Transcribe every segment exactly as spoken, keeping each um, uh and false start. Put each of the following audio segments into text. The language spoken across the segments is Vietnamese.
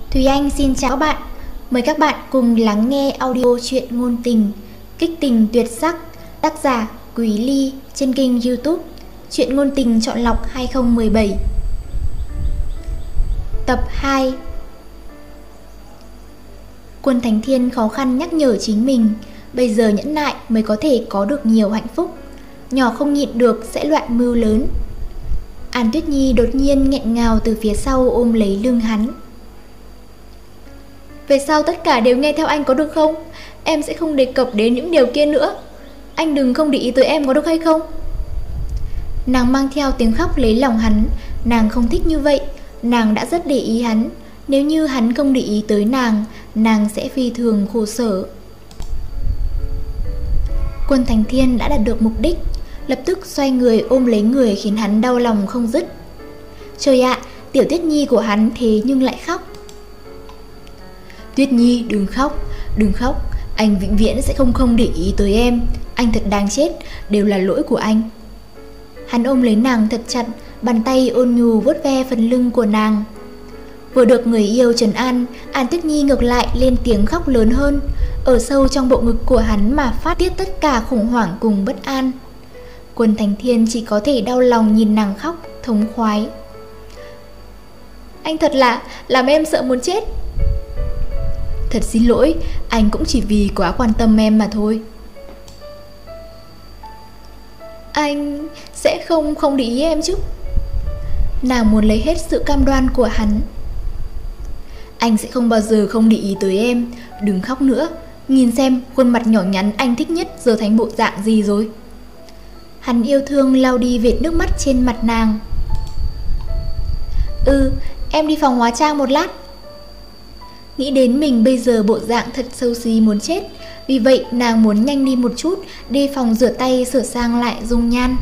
Thùy Anh xin chào các bạn. Mời các bạn cùng lắng nghe audio truyện ngôn tình Kích tình tuyệt sắc, tác giả Quý Ly trên kênh YouTube Truyện ngôn tình chọn lọc hai không một bảy. Tập hai. Quân Thánh Thiên khó khăn nhắc nhở chính mình, bây giờ nhẫn nại mới có thể có được nhiều hạnh phúc. Nhỏ không nhịn được sẽ loạn mưu lớn. An Tuyết Nhi đột nhiên nghẹn ngào từ phía sau ôm lấy lưng hắn. Về sau tất cả đều nghe theo anh có được không? Em sẽ không đề cập đến những điều kia nữa. Anh đừng không để ý tới em có được hay không? Nàng mang theo tiếng khóc lấy lòng hắn. Nàng không thích như vậy. Nàng đã rất để ý hắn. Nếu như hắn không để ý tới nàng, nàng sẽ phi thường khổ sở. Quân Thánh Thiên đã đạt được mục đích, lập tức xoay người ôm lấy người khiến hắn đau lòng không dứt. Trời ạ, tiểu Tuyết Nhi của hắn thế nhưng lại khóc. Tuyết Nhi đừng khóc, đừng khóc. Anh vĩnh viễn sẽ không không để ý tới em. Anh thật đáng chết, đều là lỗi của anh. Hắn ôm lấy nàng thật chặt, bàn tay ôn nhu vuốt ve phần lưng của nàng. Vừa được người yêu trấn an, An Tuyết Nhi ngược lại lên tiếng khóc lớn hơn. Ở sâu trong bộ ngực của hắn mà phát tiết tất cả khủng hoảng cùng bất an. Quân Thánh Thiên chỉ có thể đau lòng nhìn nàng khóc, thống khoái. Anh thật là, làm em sợ muốn chết. Thật xin lỗi, anh cũng chỉ vì quá quan tâm em mà thôi. Anh sẽ không không để ý em chứ? Nàng muốn lấy hết sự cam đoan của hắn. Anh sẽ không bao giờ không để ý tới em. Đừng khóc nữa. Nhìn xem khuôn mặt nhỏ nhắn anh thích nhất giờ thành bộ dạng gì rồi. Hắn yêu thương lau đi vệt nước mắt trên mặt nàng. Ừ, em đi phòng hóa trang một lát. Nghĩ đến mình bây giờ bộ dạng thật xấu xí muốn chết, vì vậy nàng muốn nhanh đi một chút, đi phòng rửa tay sửa sang lại dung nhan.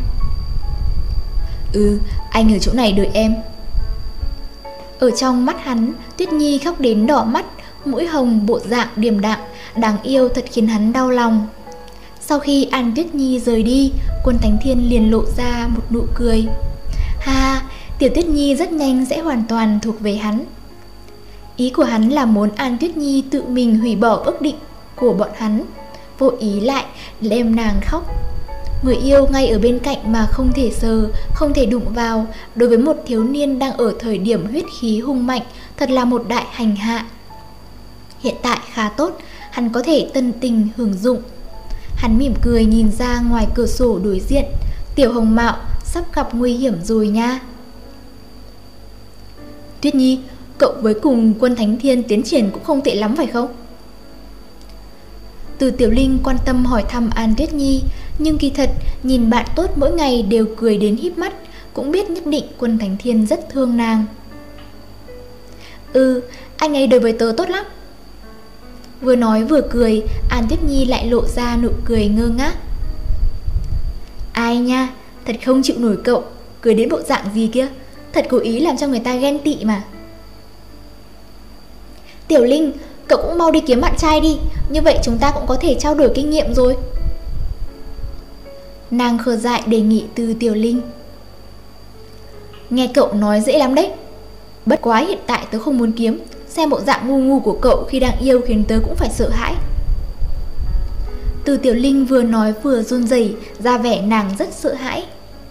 Ừ, anh ở chỗ này đợi em. Ở trong mắt hắn, Tuyết Nhi khóc đến đỏ mắt, mũi hồng, bộ dạng điềm đạm, đáng yêu thật khiến hắn đau lòng. Sau khi An Tuyết Nhi rời đi, Quân Thánh Thiên liền lộ ra một nụ cười. Ha, tiểu Tuyết Nhi rất nhanh sẽ hoàn toàn thuộc về hắn. Ý của hắn là muốn An Tuyết Nhi tự mình hủy bỏ ước định của bọn hắn, vô ý lại đem nàng khóc. Người yêu ngay ở bên cạnh mà không thể sờ, không thể đụng vào, đối với một thiếu niên đang ở thời điểm huyết khí hung mạnh, thật là một đại hành hạ. Hiện tại khá tốt, hắn có thể tân tình hưởng dụng. Hắn mỉm cười nhìn ra ngoài cửa sổ đối diện. Tiểu Hồng Mạo sắp gặp nguy hiểm rồi nha. Tuyết Nhi, cậu với cùng Quân Thánh Thiên tiến triển cũng không tệ lắm phải không? Từ Tiểu Linh quan tâm hỏi thăm An Tuyết Nhi, nhưng kỳ thật nhìn bạn tốt mỗi ngày đều cười đến híp mắt, cũng biết nhất định Quân Thánh Thiên rất thương nàng. Ừ, anh ấy đối với tớ tốt lắm. Vừa nói vừa cười, An Tuyết Nhi lại lộ ra nụ cười ngơ ngác. Ai nha, thật không chịu nổi cậu, cười đến bộ dạng gì kia, thật cố ý làm cho người ta ghen tị mà. Tiểu Linh, cậu cũng mau đi kiếm bạn trai đi, như vậy chúng ta cũng có thể trao đổi kinh nghiệm rồi. Nàng khờ dại đề nghị từ Tiểu Linh. Nghe cậu nói dễ lắm đấy. Bất quá hiện tại tớ không muốn kiếm. Xem bộ dạng ngu ngu của cậu khi đang yêu khiến tớ cũng phải sợ hãi. Từ Tiểu Linh vừa nói vừa run rẩy, ra vẻ nàng rất sợ hãi.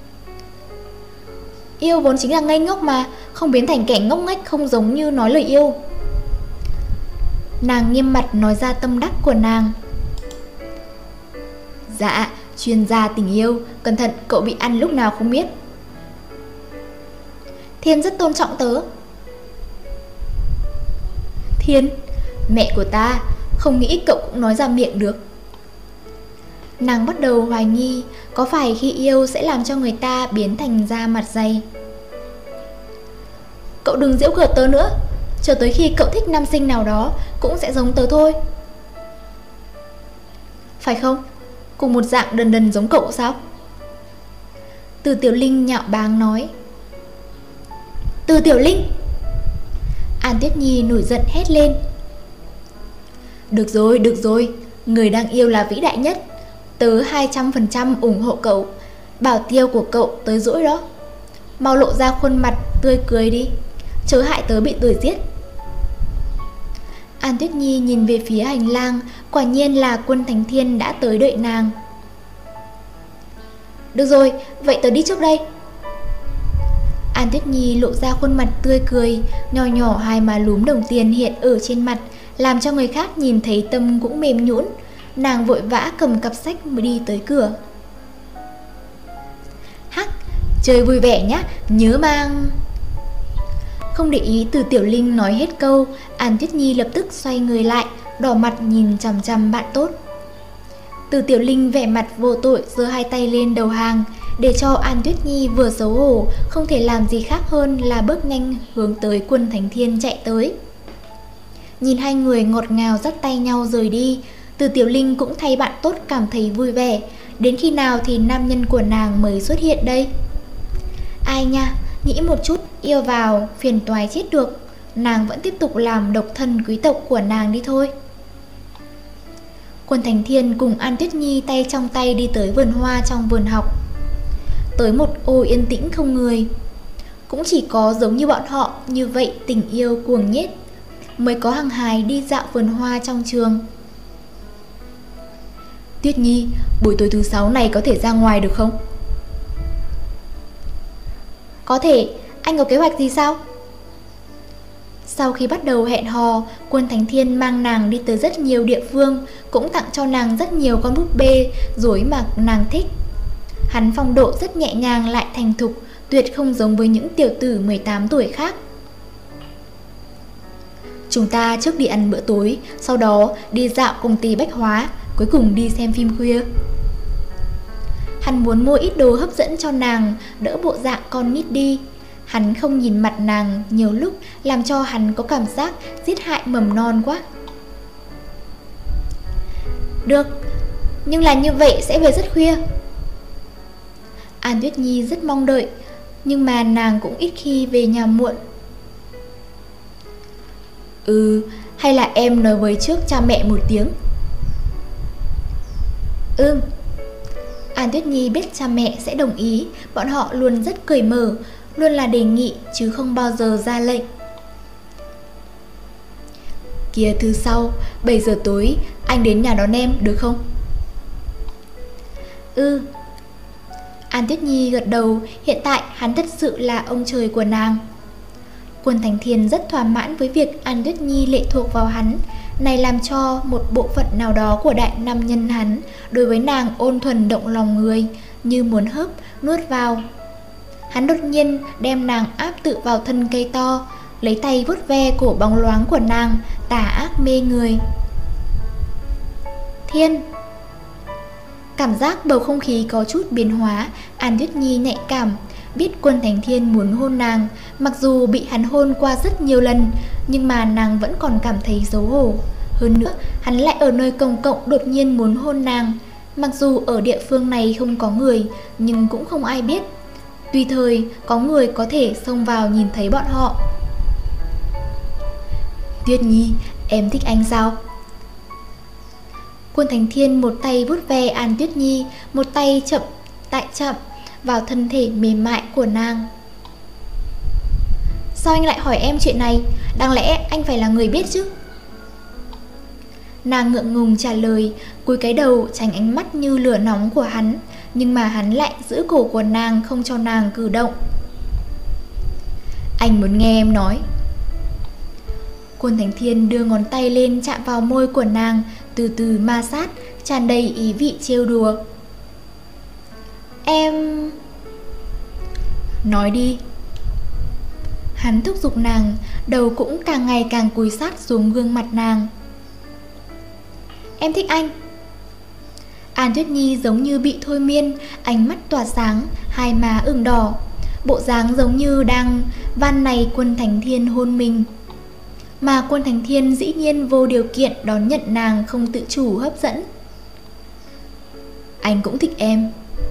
Yêu vốn chính là ngây ngốc mà, không biến thành kẻ ngốc nghếch không giống như nói lời yêu. Nàng nghiêm mặt nói ra tâm đắc của nàng. Dạ, chuyên gia tình yêu, cẩn thận cậu bị ăn lúc nào không biết. Thiên rất tôn trọng tớ. Thiên, mẹ của ta, không nghĩ cậu cũng nói ra miệng được. Nàng bắt đầu hoài nghi, có phải khi yêu sẽ làm cho người ta biến thành da mặt dày. Cậu đừng giễu cợt tớ nữa, chờ tới khi cậu thích nam sinh nào đó cũng sẽ giống tớ thôi. Phải không? Cùng một dạng đần đần giống cậu sao? Từ Tiểu Linh nhạo báng nói. Từ Tiểu Linh! An Tuyết Nhi nổi giận hét lên. Được rồi, được rồi, người đang yêu là vĩ đại nhất. Tớ hai trăm phần trăm ủng hộ cậu. Bảo tiêu của cậu tới dỗi đó. Mau lộ ra khuôn mặt tươi cười đi, chớ hại tớ bị đuổi giết. An Tuyết Nhi nhìn về phía hành lang, quả nhiên là Quân Thành Thiên đã tới đợi nàng. Được rồi, vậy tớ đi trước đây. An Tuyết Nhi lộ ra khuôn mặt tươi cười, nhỏ nhỏ hai má lúm đồng tiền hiện ở trên mặt, làm cho người khác nhìn thấy tâm cũng mềm nhũn. Nàng vội vã cầm cặp sách mới đi tới cửa. Hắc, chơi vui vẻ nhá, nhớ mang... Không để ý Từ Tiểu Linh nói hết câu, An Tuyết Nhi lập tức xoay người lại, đỏ mặt nhìn chằm chằm bạn tốt. Từ Tiểu Linh vẻ mặt vô tội giơ hai tay lên đầu hàng, để cho An Tuyết Nhi vừa xấu hổ, không thể làm gì khác hơn là bước nhanh hướng tới Quân Thành Thiên chạy tới. Nhìn hai người ngọt ngào dắt tay nhau rời đi, Từ Tiểu Linh cũng thay bạn tốt cảm thấy vui vẻ. Đến khi nào thì nam nhân của nàng mới xuất hiện đây? Ai nha, nghĩ một chút yêu vào phiền toái chết được. Nàng vẫn tiếp tục làm độc thân quý tộc của nàng đi thôi. Quân Thành Thiên cùng An Tuyết Nhi tay trong tay đi tới vườn hoa trong vườn học. Tới một ô yên tĩnh không người. Cũng chỉ có giống như bọn họ như vậy tình yêu cuồng nhiệt mới có hăng hái đi dạo vườn hoa trong trường. Tuyết Nhi, buổi tối thứ sáu này có thể ra ngoài được không? Có thể, anh có kế hoạch gì sao? Sau khi bắt đầu hẹn hò, Quân Thành Thiên mang nàng đi tới rất nhiều địa phương, cũng tặng cho nàng rất nhiều con búp bê, rối mà nàng thích. Hắn phong độ rất nhẹ nhàng lại thành thục, tuyệt không giống với những tiểu tử mười tám tuổi khác. Chúng ta trước đi ăn bữa tối, sau đó đi dạo công ty bách hóa, cuối cùng đi xem phim khuya. Hắn muốn mua ít đồ hấp dẫn cho nàng, đỡ bộ dạng con nít đi. Hắn không nhìn mặt nàng nhiều lúc, làm cho hắn có cảm giác giết hại mầm non quá. Được, nhưng là như vậy sẽ về rất khuya. An Tuyết Nhi rất mong đợi, nhưng mà nàng cũng ít khi về nhà muộn. Ừ, hay là em nói với trước cha mẹ một tiếng. Ừ. An Tuyết Nhi biết cha mẹ sẽ đồng ý, bọn họ luôn rất cởi mở, luôn là đề nghị chứ không bao giờ ra lệnh. Kia thứ sau, bảy giờ tối, anh đến nhà đón em được không? Ừ. An Tuyết Nhi gật đầu, hiện tại hắn thật sự là ông trời của nàng. Quân Thành Thiên rất thỏa mãn với việc An Tuyết Nhi lệ thuộc vào hắn, này làm cho một bộ phận nào đó của đại nam nhân hắn đối với nàng ôn thuần động lòng người, như muốn hớp, nuốt vào. Hắn đột nhiên đem nàng áp tự vào thân cây to, lấy tay vuốt ve cổ bóng loáng của nàng, tà ác mê người. Thiên! Cảm giác bầu không khí có chút biến hóa, An Tuyết Nhi nhạy cảm, biết Quân Thành Thiên muốn hôn nàng. Mặc dù bị hắn hôn qua rất nhiều lần, nhưng mà nàng vẫn còn cảm thấy xấu hổ. Hơn nữa, hắn lại ở nơi công cộng đột nhiên muốn hôn nàng. Mặc dù ở địa phương này không có người, nhưng cũng không ai biết. Tùy thời, có người có thể xông vào nhìn thấy bọn họ. Tuyết Nhi, em thích anh sao? Quân Thành Thiên một tay vuốt ve An Tuyết Nhi, một tay chậm tại chậm vào thân thể mềm mại của nàng. Sao anh lại hỏi em chuyện này? Đáng lẽ anh phải là người biết chứ? Nàng ngượng ngùng trả lời, cúi cái đầu tránh ánh mắt như lửa nóng của hắn, nhưng mà hắn lại giữ cổ của nàng không cho nàng cử động. Anh muốn nghe em nói. Quân Thành Thiên đưa ngón tay lên chạm vào môi của nàng, từ từ ma sát, tràn đầy ý vị trêu đùa. Em... Nói đi. Hắn thúc giục nàng, đầu cũng càng ngày càng cúi sát xuống gương mặt nàng. Em thích anh. An Tuyết Nhi giống như bị thôi miên, ánh mắt tỏa sáng, hai má ửng đỏ, bộ dáng giống như đang van này Quân Thành Thiên hôn mình. Mà Quân Thành Thiên dĩ nhiên vô điều kiện đón nhận nàng không tự chủ hấp dẫn. Anh cũng thích em.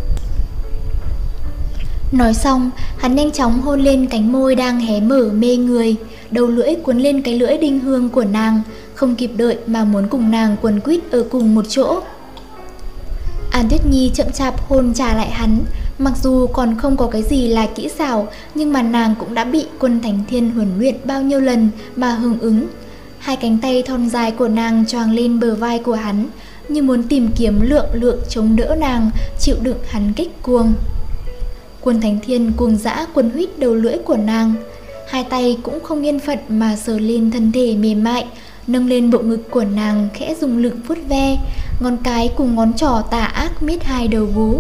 Nói xong, hắn nhanh chóng hôn lên cánh môi đang hé mở mê người, đầu lưỡi cuốn lên cái lưỡi đinh hương của nàng, không kịp đợi mà muốn cùng nàng quấn quýt ở cùng một chỗ. An Tuyết Nhi chậm chạp hôn trả lại hắn, mặc dù còn không có cái gì là kỹ xảo, nhưng mà nàng cũng đã bị Quân Thành Thiên huấn luyện bao nhiêu lần mà hưởng ứng. Hai cánh tay thon dài của nàng choàng lên bờ vai của hắn, như muốn tìm kiếm lượng lượng chống đỡ nàng, chịu đựng hắn kích cuồng. Quân Thánh Thiên cuồng dã quấn huýt đầu lưỡi của nàng, hai tay cũng không yên phận mà sờ lên thân thể mềm mại, nâng lên bộ ngực của nàng khẽ dùng lực vuốt ve, ngón cái cùng ngón trỏ tà ác miết hai đầu vú.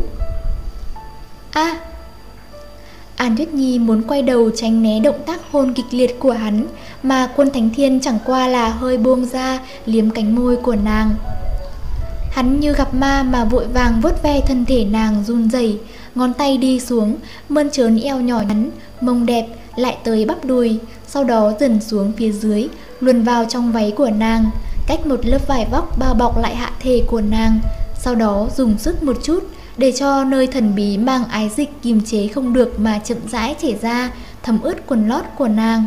A! À, An Tuyết Nhi muốn quay đầu tránh né động tác hôn kịch liệt của hắn, mà Quân Thánh Thiên chẳng qua là hơi buông ra liếm cánh môi của nàng. Hắn như gặp ma mà vội vàng vuốt ve thân thể nàng run rẩy, ngón tay đi xuống, mơn trớn eo nhỏ nhắn, mông đẹp, lại tới bắp đùi, sau đó dần xuống phía dưới, luồn vào trong váy của nàng, cách một lớp vải vóc bao bọc lại hạ thể của nàng, sau đó dùng sức một chút, để cho nơi thần bí mang ái dịch kiềm chế không được mà chậm rãi chảy ra, thấm ướt quần lót của nàng.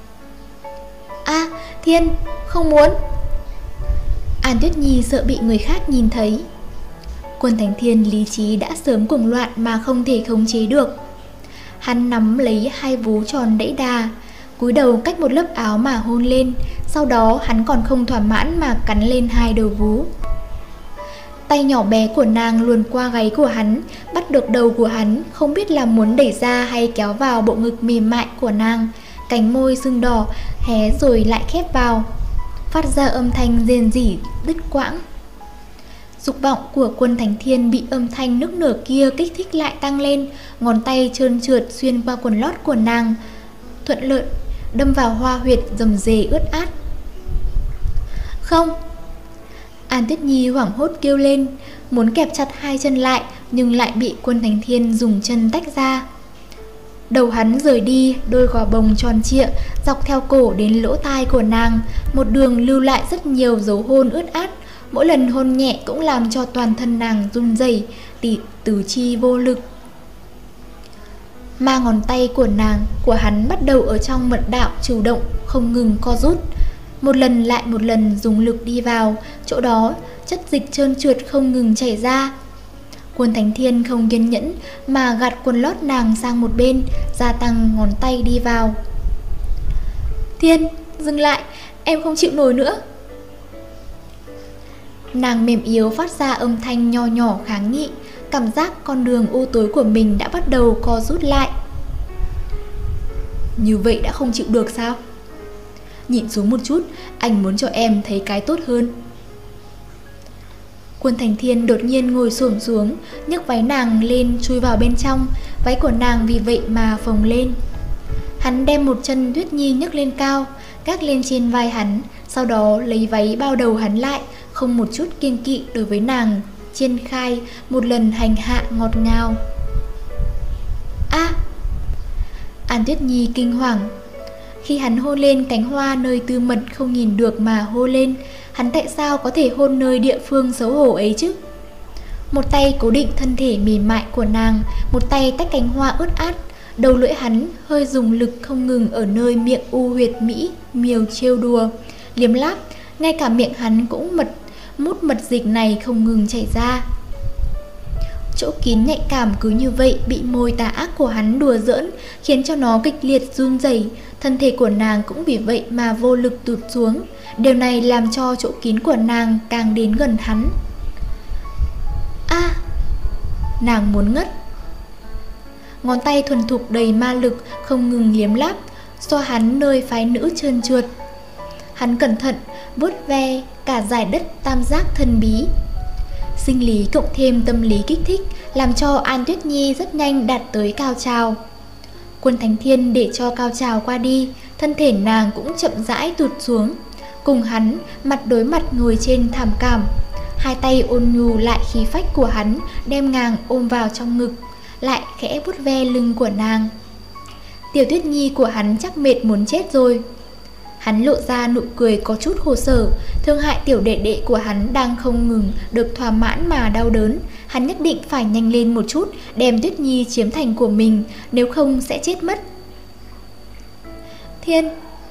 A, à, Thiên, không muốn. An Tuyết Nhi sợ bị người khác nhìn thấy. Quân Thánh Thiên lý trí đã sớm cuồng loạn mà không thể khống chế được. Hắn nắm lấy hai vú tròn đẫy đà, cúi đầu cách một lớp áo mà hôn lên, sau đó hắn còn không thỏa mãn mà cắn lên hai đầu vú. Tay nhỏ bé của nàng luồn qua gáy của hắn, bắt được đầu của hắn, không biết là muốn đẩy ra hay kéo vào bộ ngực mềm mại của nàng. Cánh môi sưng đỏ hé rồi lại khép vào, phát ra âm thanh rên rỉ đứt quãng. Dục vọng của Quân Thánh Thiên bị âm thanh nức nở kia kích thích lại tăng lên, ngón tay trơn trượt xuyên qua quần lót của nàng, thuận lợi đâm vào hoa huyệt rầm rề ướt át. Không! An Tuyết Nhi hoảng hốt kêu lên, muốn kẹp chặt hai chân lại, nhưng lại bị Quân Thánh Thiên dùng chân tách ra. Đầu hắn rời đi, đôi gò bồng tròn trịa dọc theo cổ đến lỗ tai của nàng, một đường lưu lại rất nhiều dấu hôn ướt át. Mỗi lần hôn nhẹ cũng làm cho toàn thân nàng run rẩy, tỉ tứ chi vô lực. Ma ngón tay của nàng, của hắn bắt đầu ở trong mật đạo chủ động, không ngừng co rút. Một lần lại một lần dùng lực đi vào, chỗ đó chất dịch trơn trượt không ngừng chảy ra. Quân Thánh Thiên không kiên nhẫn mà gạt quần lót nàng sang một bên, gia tăng ngón tay đi vào. Thiên, dừng lại, em không chịu nổi nữa. Nàng mềm yếu phát ra âm thanh nho nhỏ kháng nghị, cảm giác con đường u tối của mình đã bắt đầu co rút lại. Như vậy đã không chịu được sao? Nhịn xuống một chút, anh muốn cho em thấy cái tốt hơn. Quân Thánh Thiên đột nhiên ngồi xổm xuống, nhấc váy nàng lên chui vào bên trong, váy của nàng vì vậy mà phồng lên. Hắn đem một chân Tuyết Nhi nhấc lên cao, gác lên trên vai hắn, sau đó lấy váy bao đầu hắn lại, không một chút kiêng kỵ đối với nàng, chiên khai một lần hành hạ ngọt ngào. A! À, An Tuyết Nhi kinh hoàng. Khi hắn hôn lên cánh hoa nơi tư mật không nhìn được mà hô lên, hắn tại sao có thể hôn nơi địa phương xấu hổ ấy chứ? Một tay cố định thân thể mềm mại của nàng, một tay tách cánh hoa ướt át, đầu lưỡi hắn hơi dùng lực không ngừng ở nơi miệng u huyệt mỹ miều trêu đùa, liếm láp, ngay cả miệng hắn cũng mật mút mật dịch này không ngừng chảy ra. Chỗ kín nhạy cảm cứ như vậy bị môi tà ác của hắn đùa giỡn, khiến cho nó kịch liệt run rẩy. Thân thể của nàng cũng vì vậy mà vô lực tụt xuống. Điều này làm cho chỗ kín của nàng càng đến gần hắn. A! À, nàng muốn ngất. Ngón tay thuần thục đầy ma lực không ngừng liếm láp, xoa hắn nơi phái nữ trơn trượt. Hắn cẩn thận vuốt ve cả dải đất tam giác thần bí. Sinh lý cộng thêm tâm lý kích thích làm cho An Tuyết Nhi rất nhanh đạt tới cao trào. Quân Thánh Thiên để cho cao trào qua đi, thân thể nàng cũng chậm rãi tụt xuống, cùng hắn mặt đối mặt ngồi trên thảm cảm. Hai tay ôn nhu lại khí phách của hắn, đem nàng ôm vào trong ngực, lại khẽ vuốt ve lưng của nàng. Tiểu Tuyết Nhi của hắn chắc mệt muốn chết rồi. Hắn lộ ra nụ cười có chút khổ sở, thương hại tiểu đệ đệ của hắn đang không ngừng được thỏa mãn mà đau đớn. Hắn nhất định phải nhanh lên một chút, đem Tuyết Nhi chiếm thành của mình, nếu không sẽ chết mất. Thiên!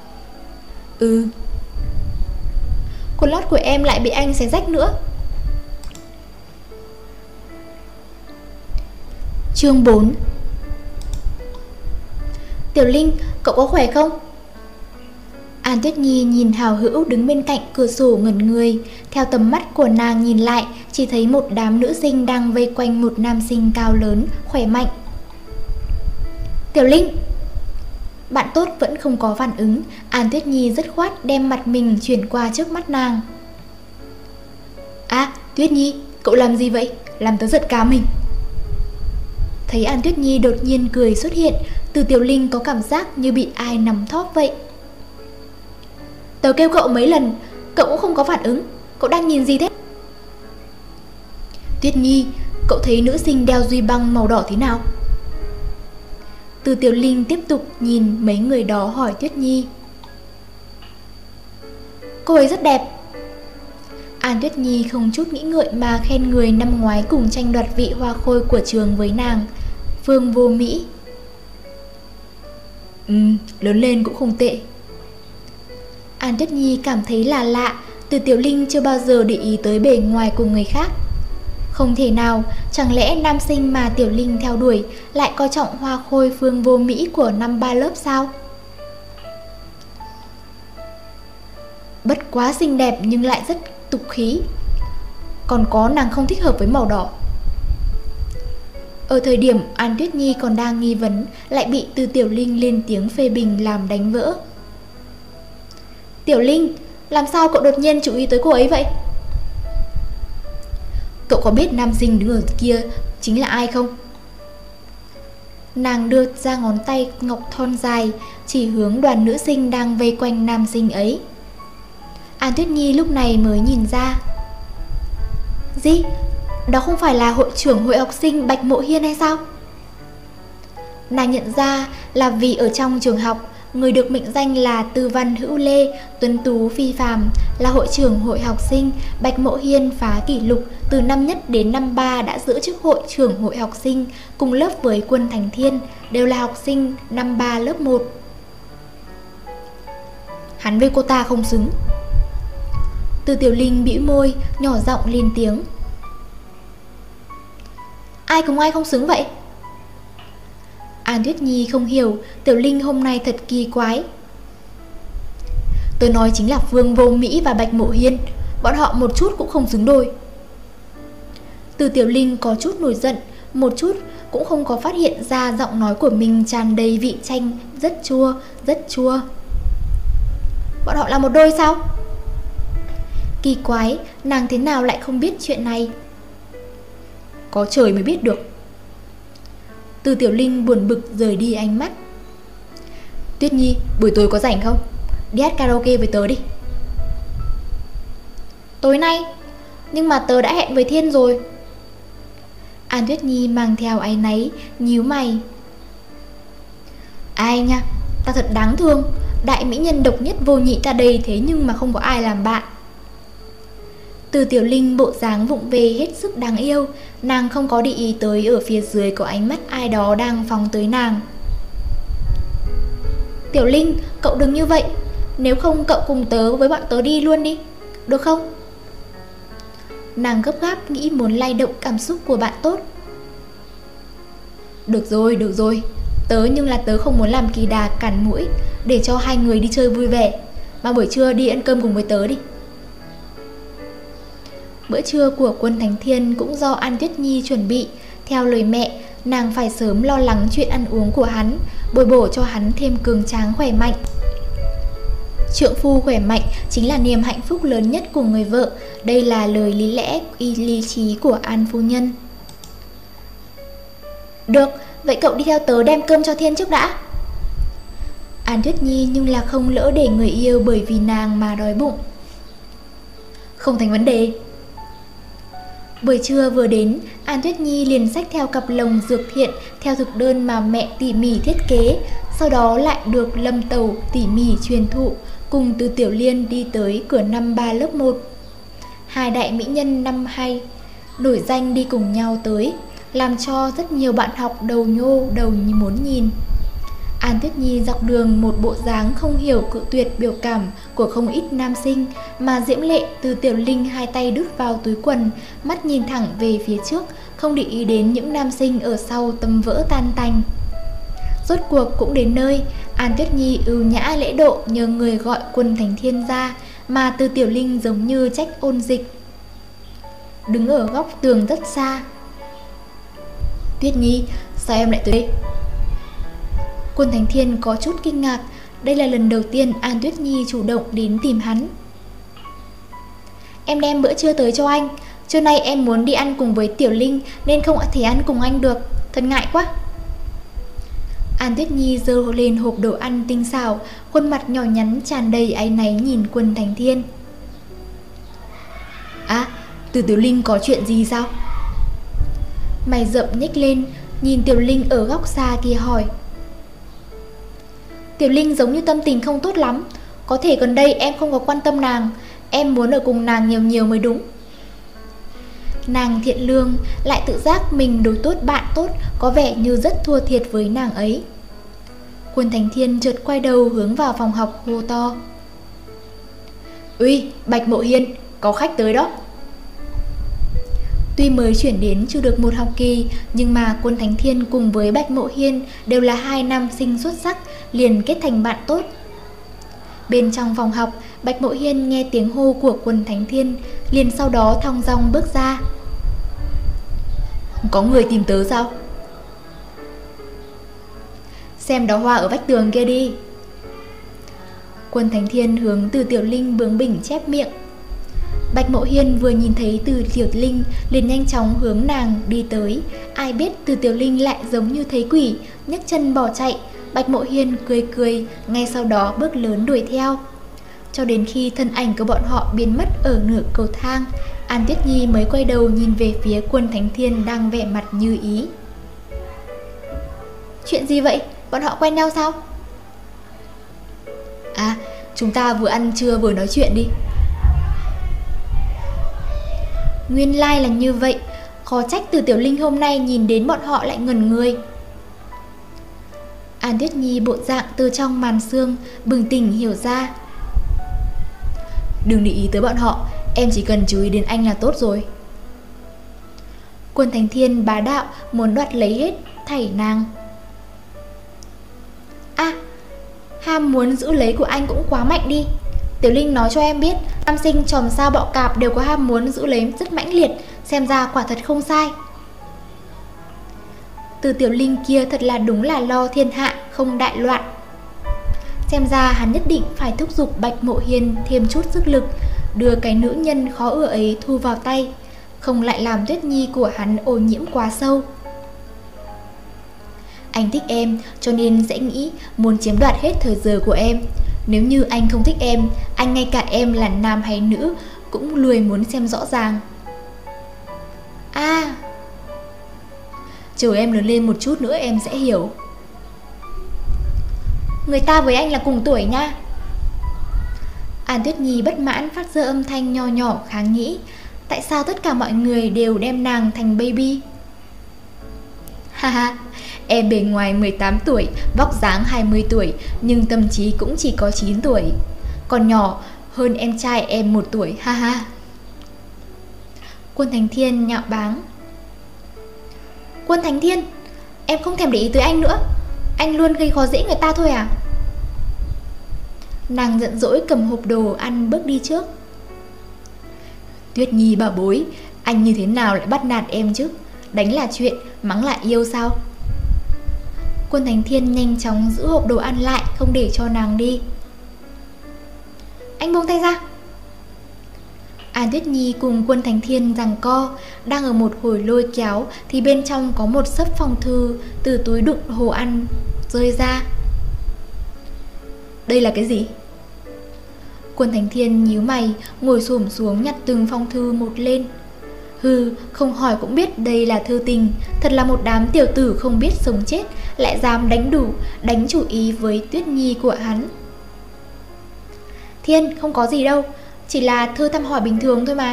Ừ. Quần lót của em lại bị anh xé rách nữa. Chương bốn. Tiểu Linh, cậu có khỏe không? An Tuyết Nhi nhìn Hào Hữu đứng bên cạnh cửa sổ ngẩn người. Theo tầm mắt của nàng nhìn lại, chỉ thấy một đám nữ sinh đang vây quanh một nam sinh cao lớn, khỏe mạnh. Tiểu Linh! Bạn tốt vẫn không có phản ứng. An Tuyết Nhi dứt khoát đem mặt mình chuyển qua trước mắt nàng. À, Tuyết Nhi, cậu làm gì vậy? Làm tớ giật cả mình. Thấy An Tuyết Nhi đột nhiên cười xuất hiện, Từ Tiểu Linh có cảm giác như bị ai nắm thóp vậy. Tớ kêu cậu mấy lần, cậu cũng không có phản ứng. Cậu đang nhìn gì thế? Tuyết Nhi, cậu thấy nữ sinh đeo duy băng màu đỏ thế nào? Từ Tiểu Linh tiếp tục nhìn mấy người đó hỏi Tuyết Nhi. Cô ấy rất đẹp. An Tuyết Nhi không chút nghĩ ngợi mà khen người năm ngoái cùng tranh đoạt vị hoa khôi của trường với nàng, Phương Vô Mỹ. Ừ, lớn lên cũng không tệ. An Tuyết Nhi cảm thấy là lạ, Từ Tiểu Linh chưa bao giờ để ý tới bề ngoài của người khác. Không thể nào, chẳng lẽ nam sinh mà Tiểu Linh theo đuổi lại coi trọng hoa khôi Phương Vô Mỹ của năm ba lớp sao? Bất quá xinh đẹp nhưng lại rất tục khí. Còn có nàng không thích hợp với màu đỏ. Ở thời điểm An Tuyết Nhi còn đang nghi vấn, lại bị Từ Tiểu Linh lên tiếng phê bình làm đánh vỡ. Tiểu Linh, làm sao cậu đột nhiên chú ý tới cô ấy vậy? Cậu có biết nam sinh đứng ở kia chính là ai không? Nàng đưa ra ngón tay ngọc thon dài, chỉ hướng đoàn nữ sinh đang vây quanh nam sinh ấy. An Tuyết Nhi lúc này mới nhìn ra. Gì? Đó không phải là hội trưởng hội học sinh Bạch Mộ Hiên hay sao? Nàng nhận ra là vì ở trong trường học, người được mệnh danh là Tư Văn Hữu Lê, tuấn tú phi phàm, là hội trưởng hội học sinh. Bạch Mộ Hiên phá kỷ lục, từ năm nhất đến năm ba đã giữ chức hội trưởng hội học sinh, cùng lớp với Quân Thành Thiên, đều là học sinh năm ba lớp một. Hắn với cô ta không xứng. Từ Tiểu Linh bĩu môi, nhỏ giọng lên tiếng. Ai cùng ai không xứng vậy? An Tuyết Nhi không hiểu, Tiểu Linh hôm nay thật kỳ quái. Tôi nói chính là Phương Vô Mỹ và Bạch Mộ Hiên, bọn họ một chút cũng không xứng đôi. Từ Tiểu Linh có chút nổi giận, một chút cũng không có phát hiện ra giọng nói của mình tràn đầy vị chanh, rất chua, rất chua. Bọn họ là một đôi sao? Kỳ quái, nàng thế nào lại không biết chuyện này? Có trời mới biết được. Từ Tiểu Linh buồn bực rời đi ánh mắt. Tuyết Nhi, buổi tối có rảnh không? Đi hát karaoke với tớ đi. Tối nay? Nhưng mà tớ đã hẹn với Thiên rồi. An Tuyết Nhi mang theo áy náy, nhíu mày. Ai nha, ta thật đáng thương. Đại mỹ nhân độc nhất vô nhị ta đây, thế nhưng mà không có ai làm bạn. Từ Tiểu Linh bộ dáng vụng về hết sức đáng yêu. Nàng không có để ý tới ở phía dưới có ánh mắt ai đó đang phóng tới nàng. Tiểu Linh, cậu đừng như vậy. Nếu không cậu cùng tớ với bọn tớ đi luôn đi, được không? Nàng gấp gáp nghĩ muốn lay động cảm xúc của bạn tốt. Được rồi, được rồi. Tớ nhưng là tớ không muốn làm kỳ đà cản mũi, để cho hai người đi chơi vui vẻ. Mà buổi trưa đi ăn cơm cùng với tớ đi. Bữa trưa của Quân Thành Thiên cũng do An Tuyết Nhi chuẩn bị. Theo lời mẹ, nàng phải sớm lo lắng chuyện ăn uống của hắn, bồi bổ cho hắn thêm cường tráng khỏe mạnh. Trượng phu khỏe mạnh chính là niềm hạnh phúc lớn nhất của người vợ. Đây là lời lý lẽ y lý trí của An phu nhân. Được, vậy cậu đi theo tớ đem cơm cho Thiên trước đã. An Tuyết Nhi nhưng là không lỡ để người yêu bởi vì nàng mà đói bụng. Không thành vấn đề. Buổi trưa vừa đến, An Tuyết Nhi liền xách theo cặp lồng dược thiện theo thực đơn mà mẹ tỉ mỉ thiết kế, sau đó lại được Lâm Tẩu tỉ mỉ truyền thụ, cùng Từ Tiểu Liên đi tới cửa năm ba lớp một. Hai đại mỹ nhân năm hai nổi danh đi cùng nhau tới, làm cho rất nhiều bạn học đầu nhô đầu như muốn nhìn. An Tuyết Nhi dọc đường một bộ dáng không hiểu cự tuyệt biểu cảm của không ít nam sinh, mà diễm lệ Từ Tiểu Linh hai tay đút vào túi quần, mắt nhìn thẳng về phía trước, không để ý đến những nam sinh ở sau tâm vỡ tan tành. Rốt cuộc cũng đến nơi, An Tuyết Nhi ưu nhã lễ độ nhờ người gọi Quân Thành Thiên ra, mà Từ Tiểu Linh giống như trách ôn dịch, đứng ở góc tường rất xa. Tuyết Nhi, sao em lại tới đây? Quân Thành Thiên có chút kinh ngạc, đây là lần đầu tiên An Tuyết Nhi chủ động đến tìm hắn. Em đem bữa trưa tới cho anh, trưa nay em muốn đi ăn cùng với Tiểu Linh nên không thể ăn cùng anh được, thật ngại quá. An Tuyết Nhi giơ lên hộp đồ ăn tinh xảo, khuôn mặt nhỏ nhắn tràn đầy áy náy nhìn Quân Thành Thiên. À, Từ Tiểu Linh có chuyện gì sao? Mày rậm nhếch lên, nhìn Tiểu Linh ở góc xa kia hỏi. Tiểu Linh giống như tâm tình không tốt lắm, có thể gần đây em không có quan tâm nàng, em muốn ở cùng nàng nhiều nhiều mới đúng. Nàng thiện lương, lại tự giác mình đối tốt bạn tốt, có vẻ như rất thua thiệt với nàng ấy. Quân Thành Thiên chợt quay đầu hướng vào phòng học hô to. Uy, Bạch Mộ Hiên, có khách tới đó. Tuy mới chuyển đến chưa được một học kỳ, nhưng mà Quân Thành Thiên cùng với Bạch Mộ Hiên đều là hai nam sinh xuất sắc, liền kết thành bạn tốt. Bên trong phòng học, Bạch Mộ Hiên nghe tiếng hô của Quân Thành Thiên, liền sau đó thong dong bước ra. Có người tìm tớ sao? Xem đó hoa ở vách tường kia đi. Quân Thành Thiên hướng Từ Tiểu Linh bướng bỉnh chép miệng. Bạch Mộ Hiên vừa nhìn thấy Từ Tiểu Linh liền nhanh chóng hướng nàng đi tới. Ai biết Từ Tiểu Linh lại giống như thấy quỷ, nhấc chân bỏ chạy. Bạch Mộ Hiên cười cười, ngay sau đó bước lớn đuổi theo. Cho đến khi thân ảnh của bọn họ biến mất ở nửa cầu thang, An Tuyết Nhi mới quay đầu nhìn về phía Quân Thành Thiên đang vẻ mặt như ý. Chuyện gì vậy? Bọn họ quen nhau sao? À, chúng ta vừa ăn trưa vừa nói chuyện đi. Nguyên lai là như vậy, khó trách Từ Tiểu Linh hôm nay nhìn đến bọn họ lại ngẩn người. An Tuyết Nhi bộ dạng từ trong màn sương bừng tỉnh hiểu ra. Đừng để ý tới bọn họ, em chỉ cần chú ý đến anh là tốt rồi. Quân Thành Thiên bá đạo muốn đoạt lấy hết thảy nàng. À, ham muốn giữ lấy của anh cũng quá mạnh đi. Tiểu Linh nói cho em biết, nam sinh chòm sao bọ cạp đều có ham muốn giữ lấy rất mãnh liệt, xem ra quả thật không sai. Từ Tiểu Linh kia thật là đúng là lo thiên hạ không đại loạn. Xem ra hắn nhất định phải thúc giục Bạch Mộ Hiên thêm chút sức lực, đưa cái nữ nhân khó ưa ấy thu vào tay, không lại làm Tuyết Nhi của hắn ô nhiễm quá sâu. Anh thích em cho nên sẽ nghĩ muốn chiếm đoạt hết thời giờ của em. Nếu như anh không thích em, anh ngay cả em là nam hay nữ cũng lười muốn xem rõ ràng. À, chờ em lớn lên một chút nữa em sẽ hiểu. Người ta với anh là cùng tuổi nha. An Tuyết Nhi bất mãn phát ra âm thanh nho nhỏ kháng nghị. Tại sao tất cả mọi người đều đem nàng thành baby? Haha, em bề ngoài mười tám tuổi, vóc dáng hai mươi tuổi, nhưng tâm trí cũng chỉ có chín tuổi. Còn nhỏ hơn em trai em một tuổi, haha. Quân Thành Thiên nhạo báng. Quân Thành Thiên, em không thèm để ý tới anh nữa, anh luôn gây khó dễ người ta thôi à? Nàng giận dỗi cầm hộp đồ ăn bước đi trước. Tuyết Nhi bảo bối, anh như thế nào lại bắt nạt em chứ? Đánh là chuyện, mắng là yêu sao? Quân Thành Thiên nhanh chóng giữ hộp đồ ăn lại, không để cho nàng đi. Anh buông tay ra. An Tuyết Nhi cùng Quân Thành Thiên giằng co, đang ở một hồi lôi kéo thì bên trong có một xấp phong thư từ túi đựng hồ ăn rơi ra. Đây là cái gì? Quân Thành Thiên nhíu mày, ngồi xổm xuống nhặt từng phong thư một lên. Hừ, không hỏi cũng biết đây là thư tình. Thật là một đám tiểu tử không biết sống chết, lại dám đánh đủ, đánh chủ ý với Tuyết Nhi của hắn. Thiên, không có gì đâu, chỉ là thư thăm hỏi bình thường thôi mà.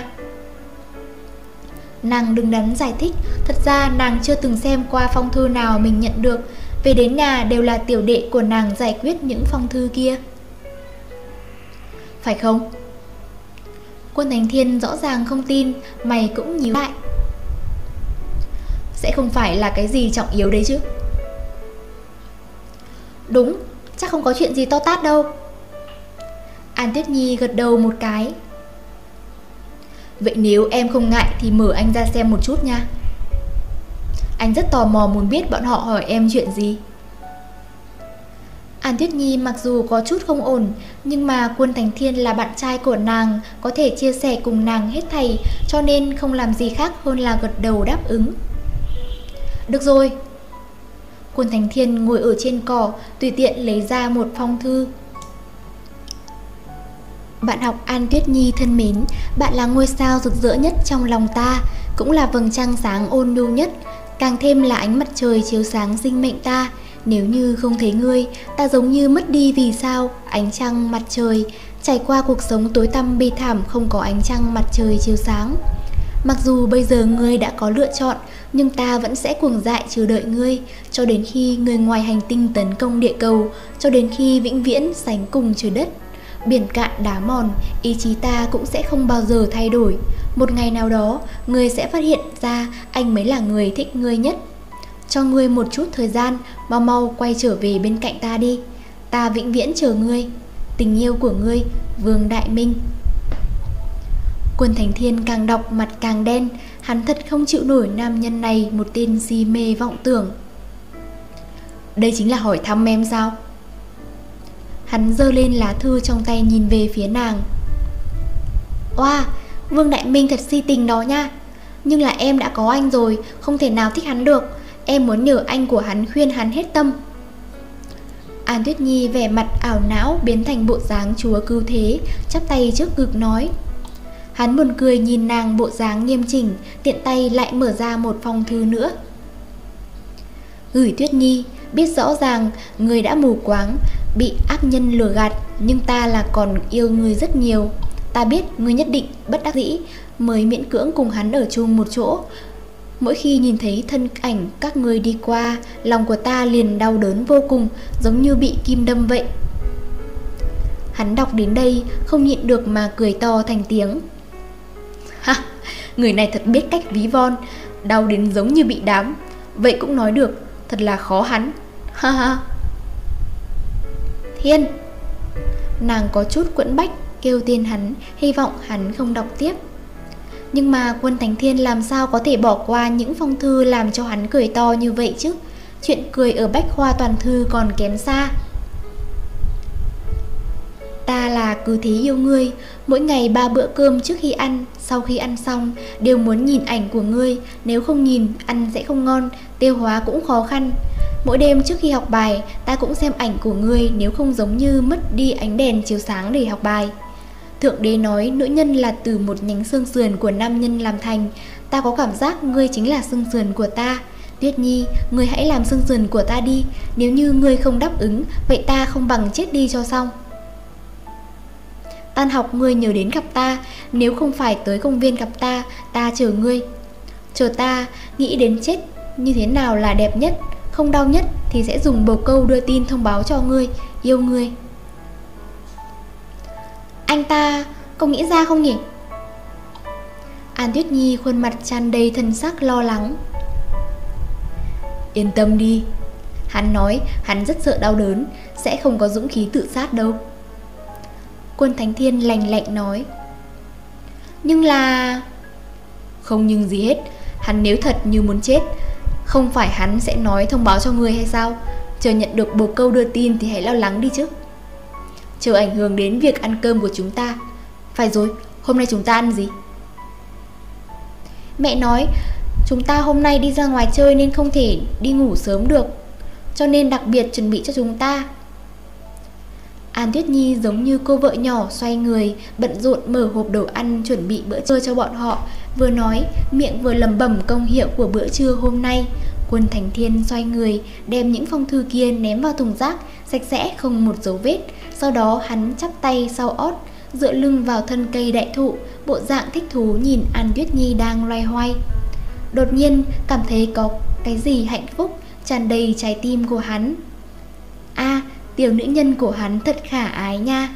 Nàng đứng đắn giải thích. Thật ra nàng chưa từng xem qua phong thư nào mình nhận được. Về đến nhà đều là tiểu đệ của nàng giải quyết những phong thư kia. Phải không? Quân Thành Thiên rõ ràng không tin, mày cũng nhíu lại. Sẽ không phải là cái gì trọng yếu đấy chứ? Đúng, chắc không có chuyện gì to tát đâu. An Tuyết Nhi gật đầu một cái. Vậy nếu em không ngại thì mở anh ra xem một chút nha. Anh rất tò mò muốn biết bọn họ hỏi em chuyện gì. An Tuyết Nhi mặc dù có chút không ổn, nhưng mà Quân Thành Thiên là bạn trai của nàng, có thể chia sẻ cùng nàng hết thảy, cho nên không làm gì khác hơn là gật đầu đáp ứng. Được rồi. Quân Thành Thiên ngồi ở trên cỏ, tùy tiện lấy ra một phong thư. Bạn học An Tuyết Nhi thân mến, bạn là ngôi sao rực rỡ nhất trong lòng ta, cũng là vầng trăng sáng ôn nhu nhất, càng thêm là ánh mặt trời chiếu sáng sinh mệnh ta. Nếu như không thấy ngươi, ta giống như mất đi vì sao, ánh trăng mặt trời, trải qua cuộc sống tối tăm bi thảm không có ánh trăng mặt trời chiếu sáng. Mặc dù bây giờ ngươi đã có lựa chọn, nhưng ta vẫn sẽ cuồng dại chờ đợi ngươi, cho đến khi người ngoài hành tinh tấn công địa cầu, cho đến khi vĩnh viễn sánh cùng trời đất. Biển cạn đá mòn, ý chí ta cũng sẽ không bao giờ thay đổi. Một ngày nào đó, ngươi sẽ phát hiện ra anh mới là người thích ngươi nhất. Cho ngươi một chút thời gian, mau mau quay trở về bên cạnh ta đi. Ta vĩnh viễn chờ ngươi. Tình yêu của ngươi, Vương Đại Minh. Quân Thành Thiên càng đọc mặt càng đen, hắn thật không chịu nổi nam nhân này, một tên si mê vọng tưởng. Đây chính là hỏi thăm em sao? Hắn giơ lên lá thư trong tay nhìn về phía nàng. Oa, wow, Vương Đại Minh thật si tình đó nha. Nhưng là em đã có anh rồi, không thể nào thích hắn được. Em muốn nhờ anh của hắn khuyên hắn hết tâm. An Tuyết Nhi vẻ mặt ảo não biến thành bộ dáng chúa cứu thế, chắp tay trước ngực nói. Hắn buồn cười nhìn nàng bộ dáng nghiêm chỉnh, tiện tay lại mở ra một phong thư nữa. Gửi Tuyết Nhi, biết rõ ràng người đã mù quáng, bị ác nhân lừa gạt, nhưng ta là còn yêu người rất nhiều. Ta biết ngươi nhất định bất đắc dĩ mới miễn cưỡng cùng hắn ở chung một chỗ. Mỗi khi nhìn thấy thân ảnh các ngươi đi qua, lòng của ta liền đau đớn vô cùng, giống như bị kim đâm vậy. Hắn đọc đến đây không nhịn được mà cười to thành tiếng. Ha, người này thật biết cách ví von, đau đến giống như bị đám. Vậy cũng nói được, thật là khó hắn. Ha ha. Thiên. Nàng có chút quẫn bách kêu tên hắn, hy vọng hắn không đọc tiếp. Nhưng mà Quân Thành Thiên làm sao có thể bỏ qua những phong thư làm cho hắn cười to như vậy chứ? Chuyện cười ở bách khoa toàn thư còn kém xa. Ta là cứ thế yêu ngươi, mỗi ngày ba bữa cơm trước khi ăn, sau khi ăn xong đều muốn nhìn ảnh của ngươi. Nếu không nhìn, ăn sẽ không ngon, tiêu hóa cũng khó khăn. Mỗi đêm trước khi học bài, ta cũng xem ảnh của ngươi, nếu không giống như mất đi ánh đèn chiếu sáng để học bài. Thượng đế nói nữ nhân là từ một nhánh xương sườn của nam nhân làm thành. Ta có cảm giác ngươi chính là xương sườn của ta. Tuyết Nhi, ngươi hãy làm xương sườn của ta đi. Nếu như ngươi không đáp ứng, vậy ta không bằng chết đi cho xong. Tan học ngươi nhớ đến gặp ta, nếu không phải tới công viên gặp ta, ta chờ ngươi. Chờ ta, nghĩ đến chết như thế nào là đẹp nhất, không đau nhất thì sẽ dùng bồ câu đưa tin thông báo cho ngươi, yêu ngươi. Anh ta có nghĩ ra không nhỉ? An Tuyết Nhi khuôn mặt tràn đầy thần sắc lo lắng. Yên tâm đi, hắn nói hắn rất sợ đau đớn, sẽ không có dũng khí tự sát đâu. Quân Thành Thiên lạnh lạnh nói. Nhưng là... Không nhưng gì hết, hắn nếu thật như muốn chết, không phải hắn sẽ nói thông báo cho người hay sao? Chờ nhận được bồ câu đưa tin thì hãy lo lắng đi chứ. Chờ ảnh hưởng đến việc ăn cơm của chúng ta. Phải rồi, hôm nay chúng ta ăn gì? Mẹ nói chúng ta hôm nay đi ra ngoài chơi nên không thể đi ngủ sớm được, cho nên đặc biệt chuẩn bị cho chúng ta. An Tuyết Nhi giống như cô vợ nhỏ xoay người, bận rộn mở hộp đồ ăn chuẩn bị bữa trưa cho bọn họ. Vừa nói, miệng vừa lẩm bẩm công hiệu của bữa trưa hôm nay. Quân Thành Thiên xoay người, đem những phong thư kia ném vào thùng rác, sạch sẽ không một dấu vết. Sau đó hắn chắp tay sau ót, dựa lưng vào thân cây đại thụ, bộ dạng thích thú nhìn An Tuyết Nhi đang loay hoay. Đột nhiên cảm thấy có cái gì hạnh phúc tràn đầy trái tim của hắn. A, à, tiểu nữ nhân của hắn thật khả ái nha.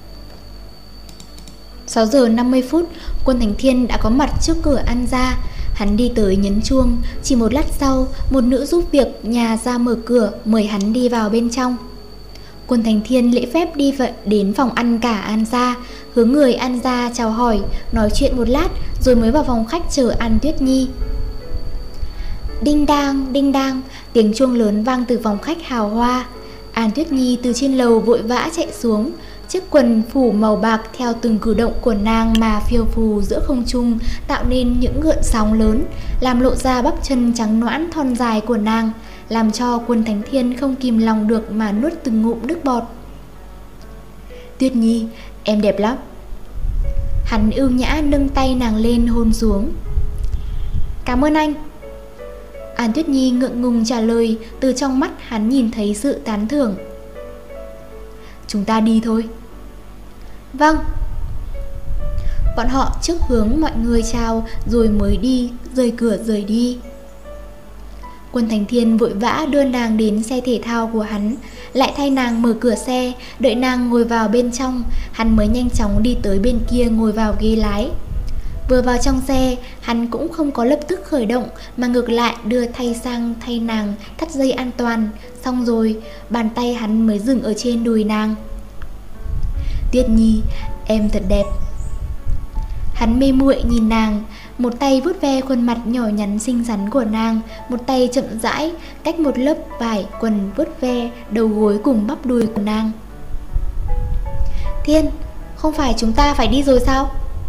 Sáu giờ năm mươi phút, Quân Thành Thiên đã có mặt trước cửa An gia. Hắn đi tới nhấn chuông, chỉ một lát sau, một nữ giúp việc nhà ra mở cửa mời hắn đi vào bên trong. Quân Thánh Thiên lễ phép đi vậy đến phòng ăn cả An gia, hướng người An gia chào hỏi, nói chuyện một lát rồi mới vào phòng khách chờ An Tuyết Nhi. Đinh đang, đinh đang, tiếng chuông lớn vang từ phòng khách hào hoa. An Tuyết Nhi từ trên lầu vội vã chạy xuống, chiếc quần phủ màu bạc theo từng cử động của nàng mà phiêu phù giữa không trung, tạo nên những gợn sóng lớn, làm lộ ra bắp chân trắng nõn thon dài của nàng, làm cho Quân Thánh Thiên không kìm lòng được mà nuốt từng ngụm nước bọt. Tuyết Nhi, em đẹp lắm. Hắn ưu nhã nâng tay nàng lên hôn xuống. Cảm ơn anh. An Tuyết Nhi ngượng ngùng trả lời, từ trong mắt hắn nhìn thấy sự tán thưởng. Chúng ta đi thôi. Vâng. Bọn họ trước hướng mọi người chào rồi mới đi, rời cửa rời đi. Quân Thánh Thiên vội vã đưa nàng đến xe thể thao của hắn, lại thay nàng mở cửa xe, đợi nàng ngồi vào bên trong, hắn mới nhanh chóng đi tới bên kia ngồi vào ghế lái. Vừa vào trong xe, hắn cũng không có lập tức khởi động mà ngược lại đưa thay sang thay nàng thắt dây an toàn, xong rồi bàn tay hắn mới dừng ở trên đùi nàng. Tuyết Nhi, em thật đẹp. Hắn mê muội nhìn nàng, một tay vuốt ve khuôn mặt nhỏ nhắn xinh xắn của nàng, một tay chậm rãi cách một lớp vải quần vuốt ve đầu gối cùng bắp đùi của nàng. Thiên, không phải chúng ta phải đi rồi sao?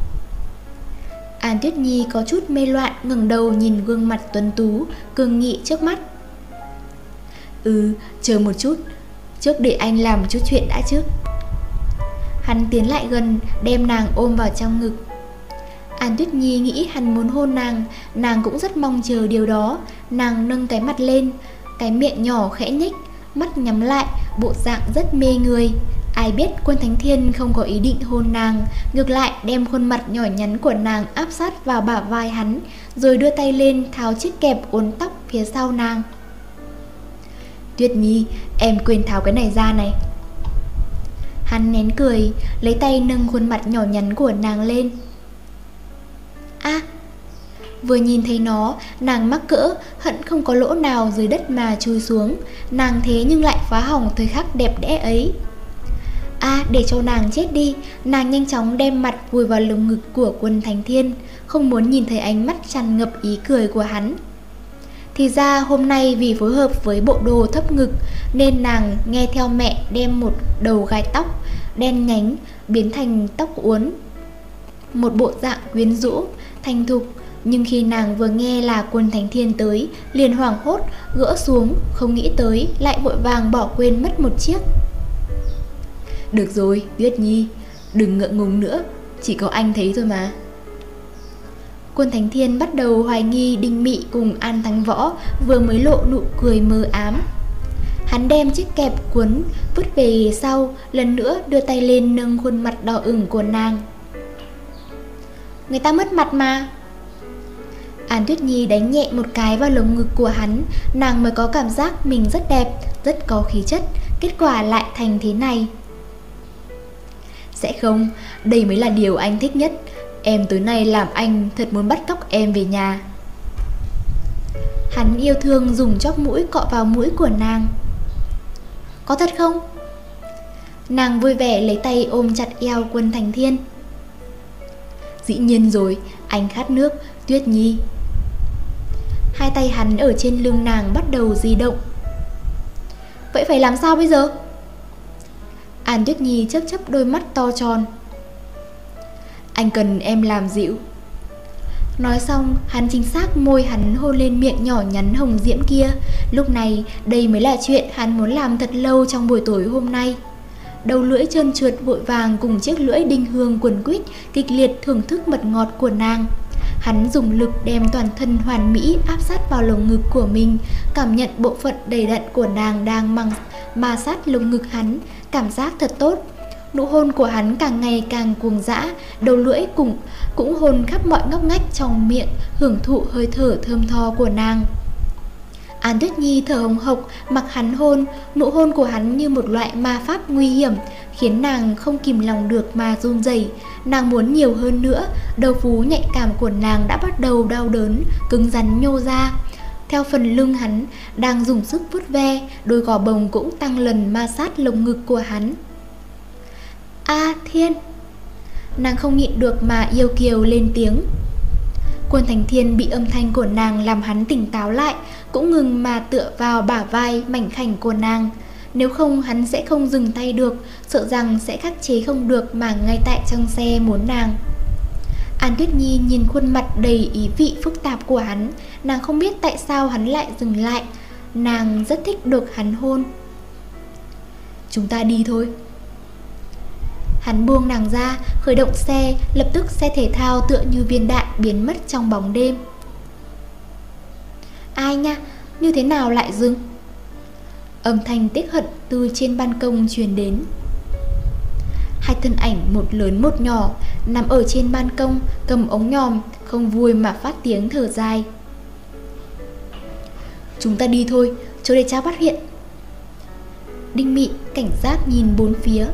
An Tuyết Nhi có chút mê loạn ngẩng đầu nhìn gương mặt tuấn tú, cương nghị trước mắt. Ừ, chờ một chút, trước để anh làm một chút chuyện đã chứ. Hắn tiến lại gần, đem nàng ôm vào trong ngực. An Tuyết Nhi nghĩ hắn muốn hôn nàng, nàng cũng rất mong chờ điều đó. Nàng nâng cái mặt lên, cái miệng nhỏ khẽ nhếch, mắt nhắm lại, bộ dạng rất mê người. Ai biết Quân Thánh Thiên không có ý định hôn nàng, ngược lại đem khuôn mặt nhỏ nhắn của nàng áp sát vào bả vai hắn, rồi đưa tay lên tháo chiếc kẹp uốn tóc phía sau nàng. Tuyết Nhi, em quên tháo cái này ra này. Hắn nén cười, lấy tay nâng khuôn mặt nhỏ nhắn của nàng lên. A à, vừa nhìn thấy nó, nàng mắc cỡ, hận không có lỗ nào dưới đất mà chui xuống. Nàng thế nhưng lại phá hỏng thời khắc đẹp đẽ ấy. À, để cho nàng chết đi. Nàng nhanh chóng đem mặt vùi vào lồng ngực của Quân Thánh Thiên, không muốn nhìn thấy ánh mắt tràn ngập ý cười của hắn. Thì ra hôm nay vì phối hợp với bộ đồ thấp ngực nên nàng nghe theo mẹ đem một đầu gai tóc đen nhánh biến thành tóc uốn, một bộ dạng quyến rũ, thành thục. Nhưng khi nàng vừa nghe là Quân Thánh Thiên tới, liền hoảng hốt gỡ xuống, không nghĩ tới lại vội vàng bỏ quên mất một chiếc. Được rồi, Tuyết Nhi, đừng ngượng ngùng nữa, chỉ có anh thấy thôi mà. Quân Thánh Thiên bắt đầu hoài nghi Đinh Mị cùng An Thắng Võ vừa mới lộ nụ cười mờ ám. Hắn đem chiếc kẹp cuốn vứt về sau, lần nữa đưa tay lên nâng khuôn mặt đỏ ửng của nàng. Người ta mất mặt mà. An Tuyết Nhi đánh nhẹ một cái vào lồng ngực của hắn, nàng mới có cảm giác mình rất đẹp, rất có khí chất, kết quả lại thành thế này. Sẽ không, đây mới là điều anh thích nhất. Em tối nay làm anh thật muốn bắt cóc em về nhà. Hắn yêu thương dùng chóp mũi cọ vào mũi của nàng. Có thật không? Nàng vui vẻ lấy tay ôm chặt eo Quân Thánh Thiên. Dĩ nhiên rồi, anh khát nước, Tuyết Nhi. Hai tay hắn ở trên lưng nàng bắt đầu di động. Vậy phải làm sao bây giờ? An Tuyết Nhi chớp chớp đôi mắt to tròn. Anh cần em làm dịu. Nói xong, hắn chính xác môi hắn hôn lên miệng nhỏ nhắn hồng diễm kia. Lúc này, đây mới là chuyện hắn muốn làm thật lâu trong buổi tối hôm nay. Đầu lưỡi trơn trượt vội vàng cùng chiếc lưỡi đinh hương quần quýt kịch liệt thưởng thức mật ngọt của nàng. Hắn dùng lực đem toàn thân hoàn mỹ áp sát vào lồng ngực của mình, cảm nhận bộ phận đầy đặn của nàng đang mang ma sát lồng ngực hắn, cảm giác thật tốt. Nụ hôn của hắn càng ngày càng cuồng dã, đầu lưỡi cũng, cũng hôn khắp mọi ngóc ngách trong miệng, hưởng thụ hơi thở thơm tho của nàng. An Tuyết Nhi thở hồng hộc mặc hắn hôn, nụ hôn của hắn như một loại ma pháp nguy hiểm, khiến nàng không kìm lòng được mà run rẩy. Nàng muốn nhiều hơn nữa, đầu vú nhạy cảm của nàng đã bắt đầu đau đớn, cứng rắn nhô ra. Theo phần lưng hắn đang dùng sức vuốt ve, đôi gò bồng cũng tăng lần ma sát lồng ngực của hắn. A Thiên! Nàng không nhịn được mà yêu kiều lên tiếng. Quân Thành Thiên bị âm thanh của nàng làm hắn tỉnh táo lại, cũng ngừng mà tựa vào bả vai mảnh khảnh của nàng. Nếu không hắn sẽ không dừng tay được, sợ rằng sẽ khắc chế không được mà ngay tại trong xe muốn nàng. An Tuyết Nhi nhìn khuôn mặt đầy ý vị phức tạp của hắn, nàng không biết tại sao hắn lại dừng lại. Nàng rất thích được hắn hôn. Chúng ta đi thôi. Hắn buông nàng ra, khởi động xe, lập tức xe thể thao tựa như viên đạn biến mất trong bóng đêm. Ai nha, như thế nào lại dừng? Âm thanh tiếc hận từ trên ban công truyền đến. Hai thân ảnh một lớn một nhỏ nằm ở trên ban công, cầm ống nhòm, không vui mà phát tiếng thở dài. Chúng ta đi thôi, chớ để cha phát hiện. Đinh Mị cảnh giác nhìn bốn phía.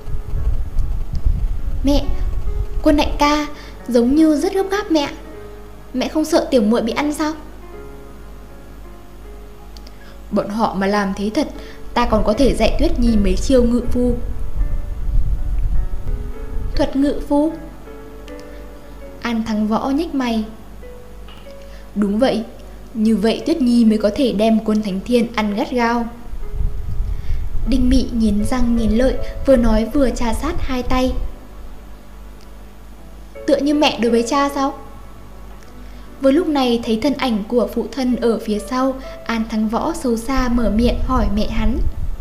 Mẹ, Quân đại ca giống như rất gấp gáp mẹ. Mẹ không sợ tiểu muội bị ăn sao? Bọn họ mà làm thế thật, ta còn có thể dạy Tuyết Nhi mấy chiêu ngự phu. Thuật ngự phu? An Thắng Võ nhếch mày. Đúng vậy, như vậy Tuyết Nhi mới có thể đem Quân Thánh Thiên ăn gắt gao. Đinh Mị nghiến răng nghiến lợi, vừa nói vừa trà sát hai tay. Tựa như mẹ đối với cha sao? Vừa lúc này thấy thân ảnh của phụ thân ở phía sau, An Thắng Võ xấu xa mở miệng hỏi mẹ hắn.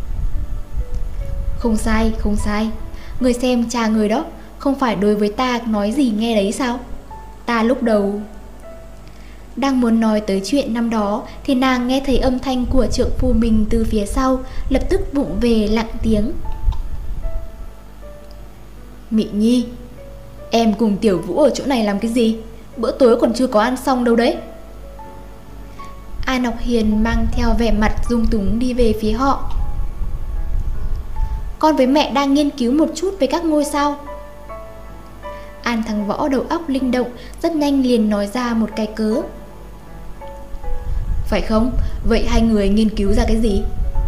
Không sai, không sai. Người xem cha người đó, không phải đối với ta nói gì nghe đấy sao? Ta lúc đầu... Đang muốn nói tới chuyện năm đó thì nàng nghe thấy âm thanh của trượng phu mình từ phía sau, lập tức vụng về lặng tiếng. Mị Nhi, em cùng Tiểu Vũ ở chỗ này làm cái gì? Bữa tối còn chưa có ăn xong đâu đấy. An Ngọc Hiền mang theo vẻ mặt dung túng đi về phía họ. Con với mẹ đang nghiên cứu một chút về các ngôi sao. An Thắng Võ đầu óc linh động, rất nhanh liền nói ra một cái cớ. Phải không? Vậy hai người nghiên cứu ra cái gì?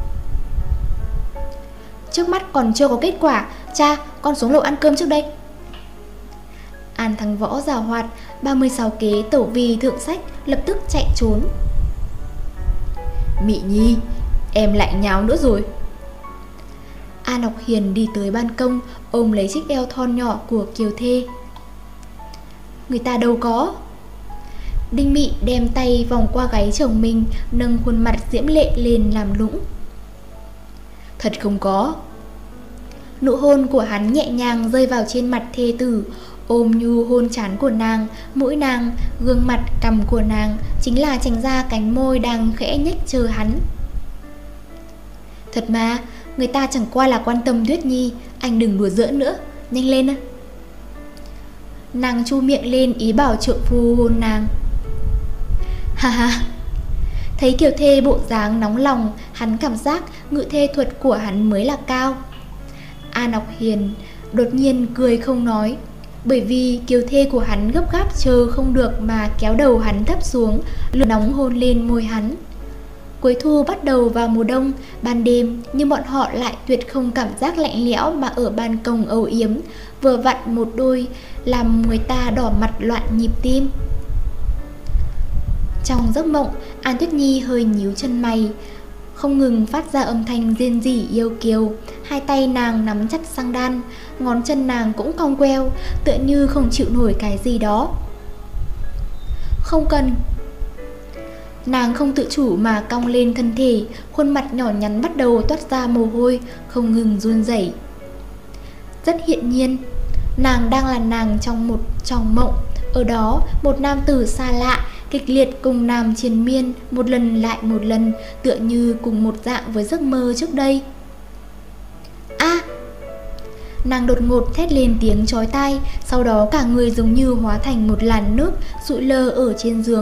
Trước mắt còn chưa có kết quả. Cha, con xuống lầu ăn cơm trước đây. An Thắng Võ giàu hoạt, ba mươi sáu kế tẩu vi thượng sách, lập tức chạy trốn. Mị Nhi, em lại nháo nữa rồi. An Ngọc Hiền đi tới ban công, ôm lấy chiếc eo thon nhỏ của Kiều Thê. Người ta đâu có. Đinh Mị đem tay vòng qua gáy chồng mình, nâng khuôn mặt diễm lệ lên làm lũng. Thật không có. Nụ hôn của hắn nhẹ nhàng rơi vào trên mặt thê tử, ôm nhu hôn trán của nàng, mũi nàng, gương mặt, cằm của nàng, chính là tránh ra cánh môi đang khẽ nhếch chờ hắn. Thật mà, người ta chẳng qua là quan tâm Tuyết Nhi, anh đừng đùa giỡn nữa, nhanh lên. Nàng chu miệng lên ý bảo trượng phu hôn nàng. Ha ha. Thấy Kiều Thê bộ dáng nóng lòng, hắn cảm giác ngự thê thuật của hắn mới là cao. An Ngọc Hiền đột nhiên cười không nói, bởi vì Kiều Thê của hắn gấp gáp chờ không được mà kéo đầu hắn thấp xuống, lửa nóng hôn lên môi hắn. Cuối thu bắt đầu vào mùa đông, ban đêm nhưng bọn họ lại tuyệt không cảm giác lạnh lẽo mà ở ban công âu yếm, vừa vặn một đôi làm người ta đỏ mặt loạn nhịp tim. Trong giấc mộng, An Tuyết Nhi hơi nhíu chân mày, không ngừng phát ra âm thanh rên rỉ yêu kiều. Hai tay nàng nắm chặt xăng đan, ngón chân nàng cũng cong queo, tựa như không chịu nổi cái gì đó. Không cần. Nàng không tự chủ mà cong lên thân thể, khuôn mặt nhỏ nhắn bắt đầu toát ra mồ hôi, không ngừng run rẩy. Rất hiển nhiên, nàng đang là nàng trong một tròng mộng. Ở đó, một nam tử xa lạ kịch liệt cùng nàng triền miên một lần lại một lần, tựa như cùng một dạng với giấc mơ trước đây. A! À! Nàng đột ngột thét lên tiếng chói tai, sau đó cả người giống như hóa thành một làn nước sụi lơ ở trên giường.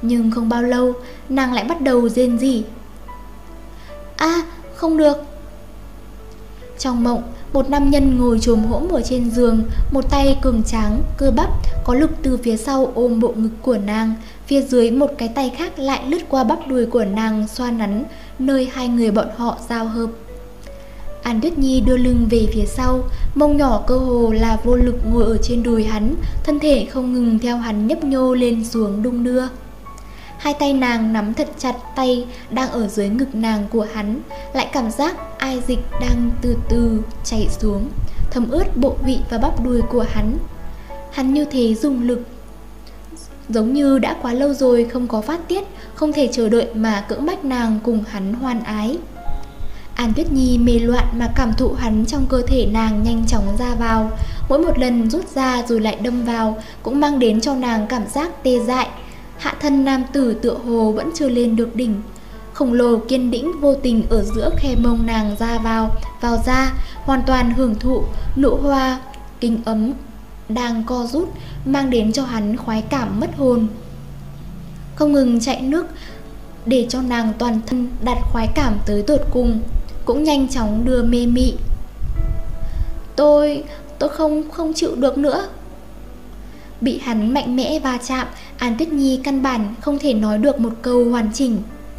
Nhưng không bao lâu, nàng lại bắt đầu rên rỉ. A, à, không được. Trong mộng, một nam nhân ngồi chồm hổm ở trên giường, một tay cường tráng, cơ bắp, có lực từ phía sau ôm bộ ngực của nàng, phía dưới một cái tay khác lại lướt qua bắp đùi của nàng xoa nắn nơi hai người bọn họ giao hợp. An Tuyết Nhi đưa lưng về phía sau, mông nhỏ cơ hồ là vô lực ngồi ở trên đùi hắn, thân thể không ngừng theo hắn nhấp nhô lên xuống đung đưa. Hai tay nàng nắm thật chặt tay đang ở dưới ngực nàng của hắn, lại cảm giác ai dịch đang từ từ chảy xuống, thấm ướt bộ vị và bắp đùi của hắn. Hắn như thế dùng lực, giống như đã quá lâu rồi không có phát tiết, không thể chờ đợi mà cưỡng bách nàng cùng hắn hoan ái. An Tuyết Nhi mê loạn mà cảm thụ hắn trong cơ thể nàng nhanh chóng ra vào, mỗi một lần rút ra rồi lại đâm vào cũng mang đến cho nàng cảm giác tê dại. Hạ thân nam tử tựa hồ vẫn chưa lên được đỉnh, khổng lồ kiên đĩnh vô tình ở giữa khe mông nàng ra vào, vào ra, hoàn toàn hưởng thụ nụ hoa kinh ấm đang co rút, mang đến cho hắn khoái cảm mất hồn. Không ngừng chạy nước để cho nàng toàn thân đạt khoái cảm tới tột cùng, cũng nhanh chóng đưa mê mị. Tôi, tôi không, không chịu được nữa. Bị hắn mạnh mẽ va chạm, An Tuyết Nhi căn bản không thể nói được một câu hoàn chỉnh.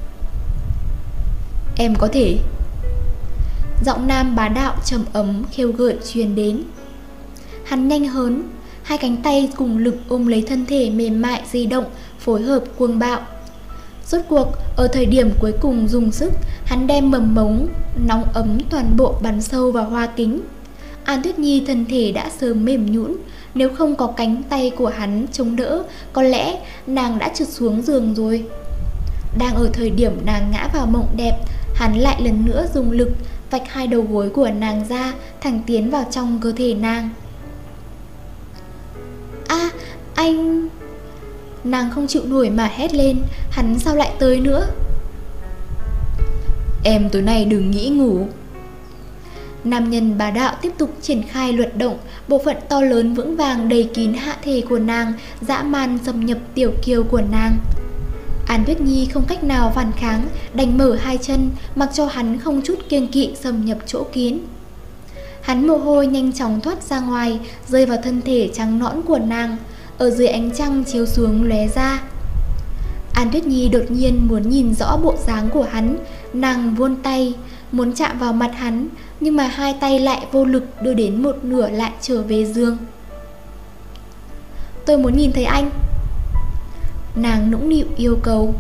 Em có thể. Giọng nam bá đạo trầm ấm khêu gợi truyền đến. Hắn nhanh hớn, hai cánh tay cùng lực ôm lấy thân thể mềm mại di động, phối hợp cuồng bạo. Rốt cuộc, ở thời điểm cuối cùng dùng sức, hắn đem mầm mống nóng ấm toàn bộ bắn sâu vào hoa kính. An Tuyết Nhi thân thể đã sớm mềm nhũn, nếu không có cánh tay của hắn chống đỡ, có lẽ nàng đã trượt xuống giường rồi. Đang ở thời điểm nàng ngã vào mộng đẹp, hắn lại lần nữa dùng lực vạch hai đầu gối của nàng ra, thẳng tiến vào trong cơ thể nàng. A, à, anh... Nàng không chịu nổi mà hét lên, hắn sao lại tới nữa? Em tối nay đừng nghĩ ngủ. Nam nhân bá đạo tiếp tục triển khai luật động, bộ phận to lớn vững vàng đầy kín hạ thể của nàng, dã man xâm nhập tiểu kiều của nàng. An Tuyết Nhi không cách nào phản kháng, đành mở hai chân, mặc cho hắn không chút kiêng kỵ xâm nhập chỗ kín. Hắn mồ hôi nhanh chóng thoát ra ngoài, rơi vào thân thể trắng nõn của nàng, ở dưới ánh trăng chiếu xuống lóe ra. An Tuyết Nhi đột nhiên muốn nhìn rõ bộ dáng của hắn, nàng vươn tay muốn chạm vào mặt hắn, nhưng mà hai tay lại vô lực đưa đến một nửa lại trở về giường. Tôi muốn nhìn thấy anh. Nàng nũng nịu yêu cầu.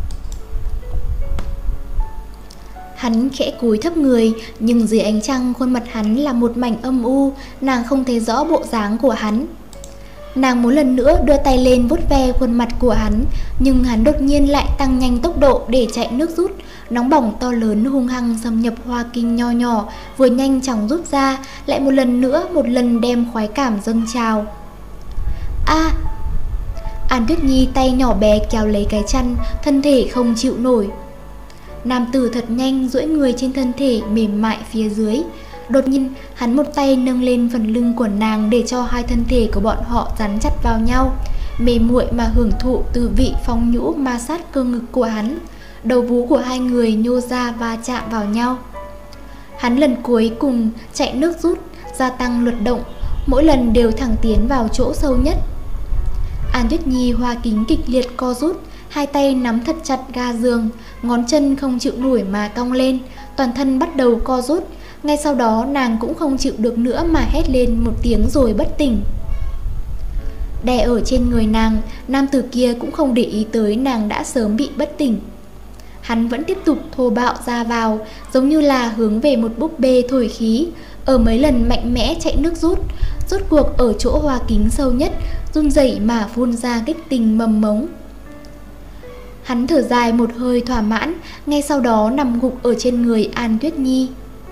Hắn khẽ cúi thấp người, nhưng dưới ánh trăng khuôn mặt hắn là một mảnh âm u, nàng không thấy rõ bộ dáng của hắn. Nàng muốn lần nữa đưa tay lên vuốt ve khuôn mặt của hắn, nhưng hắn đột nhiên lại tăng nhanh tốc độ để chạy nước rút. Nóng bỏng to lớn hung hăng xâm nhập hoa kinh nho nhỏ, vừa nhanh chóng rút ra, lại một lần nữa một lần đem khoái cảm dâng trào. A, à, An Tuyết Nhi tay nhỏ bé kéo lấy cái chăn, thân thể không chịu nổi. Nam tử thật nhanh duỗi người trên thân thể mềm mại phía dưới. Đột nhiên, hắn một tay nâng lên phần lưng của nàng để cho hai thân thể của bọn họ dán chặt vào nhau, mê muội mà hưởng thụ từ vị phong nhũ ma sát cơ ngực của hắn. Đầu vú của hai người nhô ra va chạm vào nhau. Hắn lần cuối cùng chạy nước rút, gia tăng luật động, mỗi lần đều thẳng tiến vào chỗ sâu nhất. An Tuyết Nhi hoa kính kịch liệt co rút, hai tay nắm thật chặt ga giường, ngón chân không chịu nổi mà cong lên, toàn thân bắt đầu co rút. Ngay sau đó nàng cũng không chịu được nữa mà hét lên một tiếng rồi bất tỉnh. Đè ở trên người nàng, nam tử kia cũng không để ý tới nàng đã sớm bị bất tỉnh. Hắn vẫn tiếp tục thô bạo ra vào, giống như là hướng về một búp bê thổi khí, ở mấy lần mạnh mẽ chạy nước rút, rốt cuộc ở chỗ hoa kính sâu nhất, run rẩy mà phun ra kích tình mầm mống. Hắn thở dài một hơi thỏa mãn, ngay sau đó nằm gục ở trên người An Tuyết Nhi.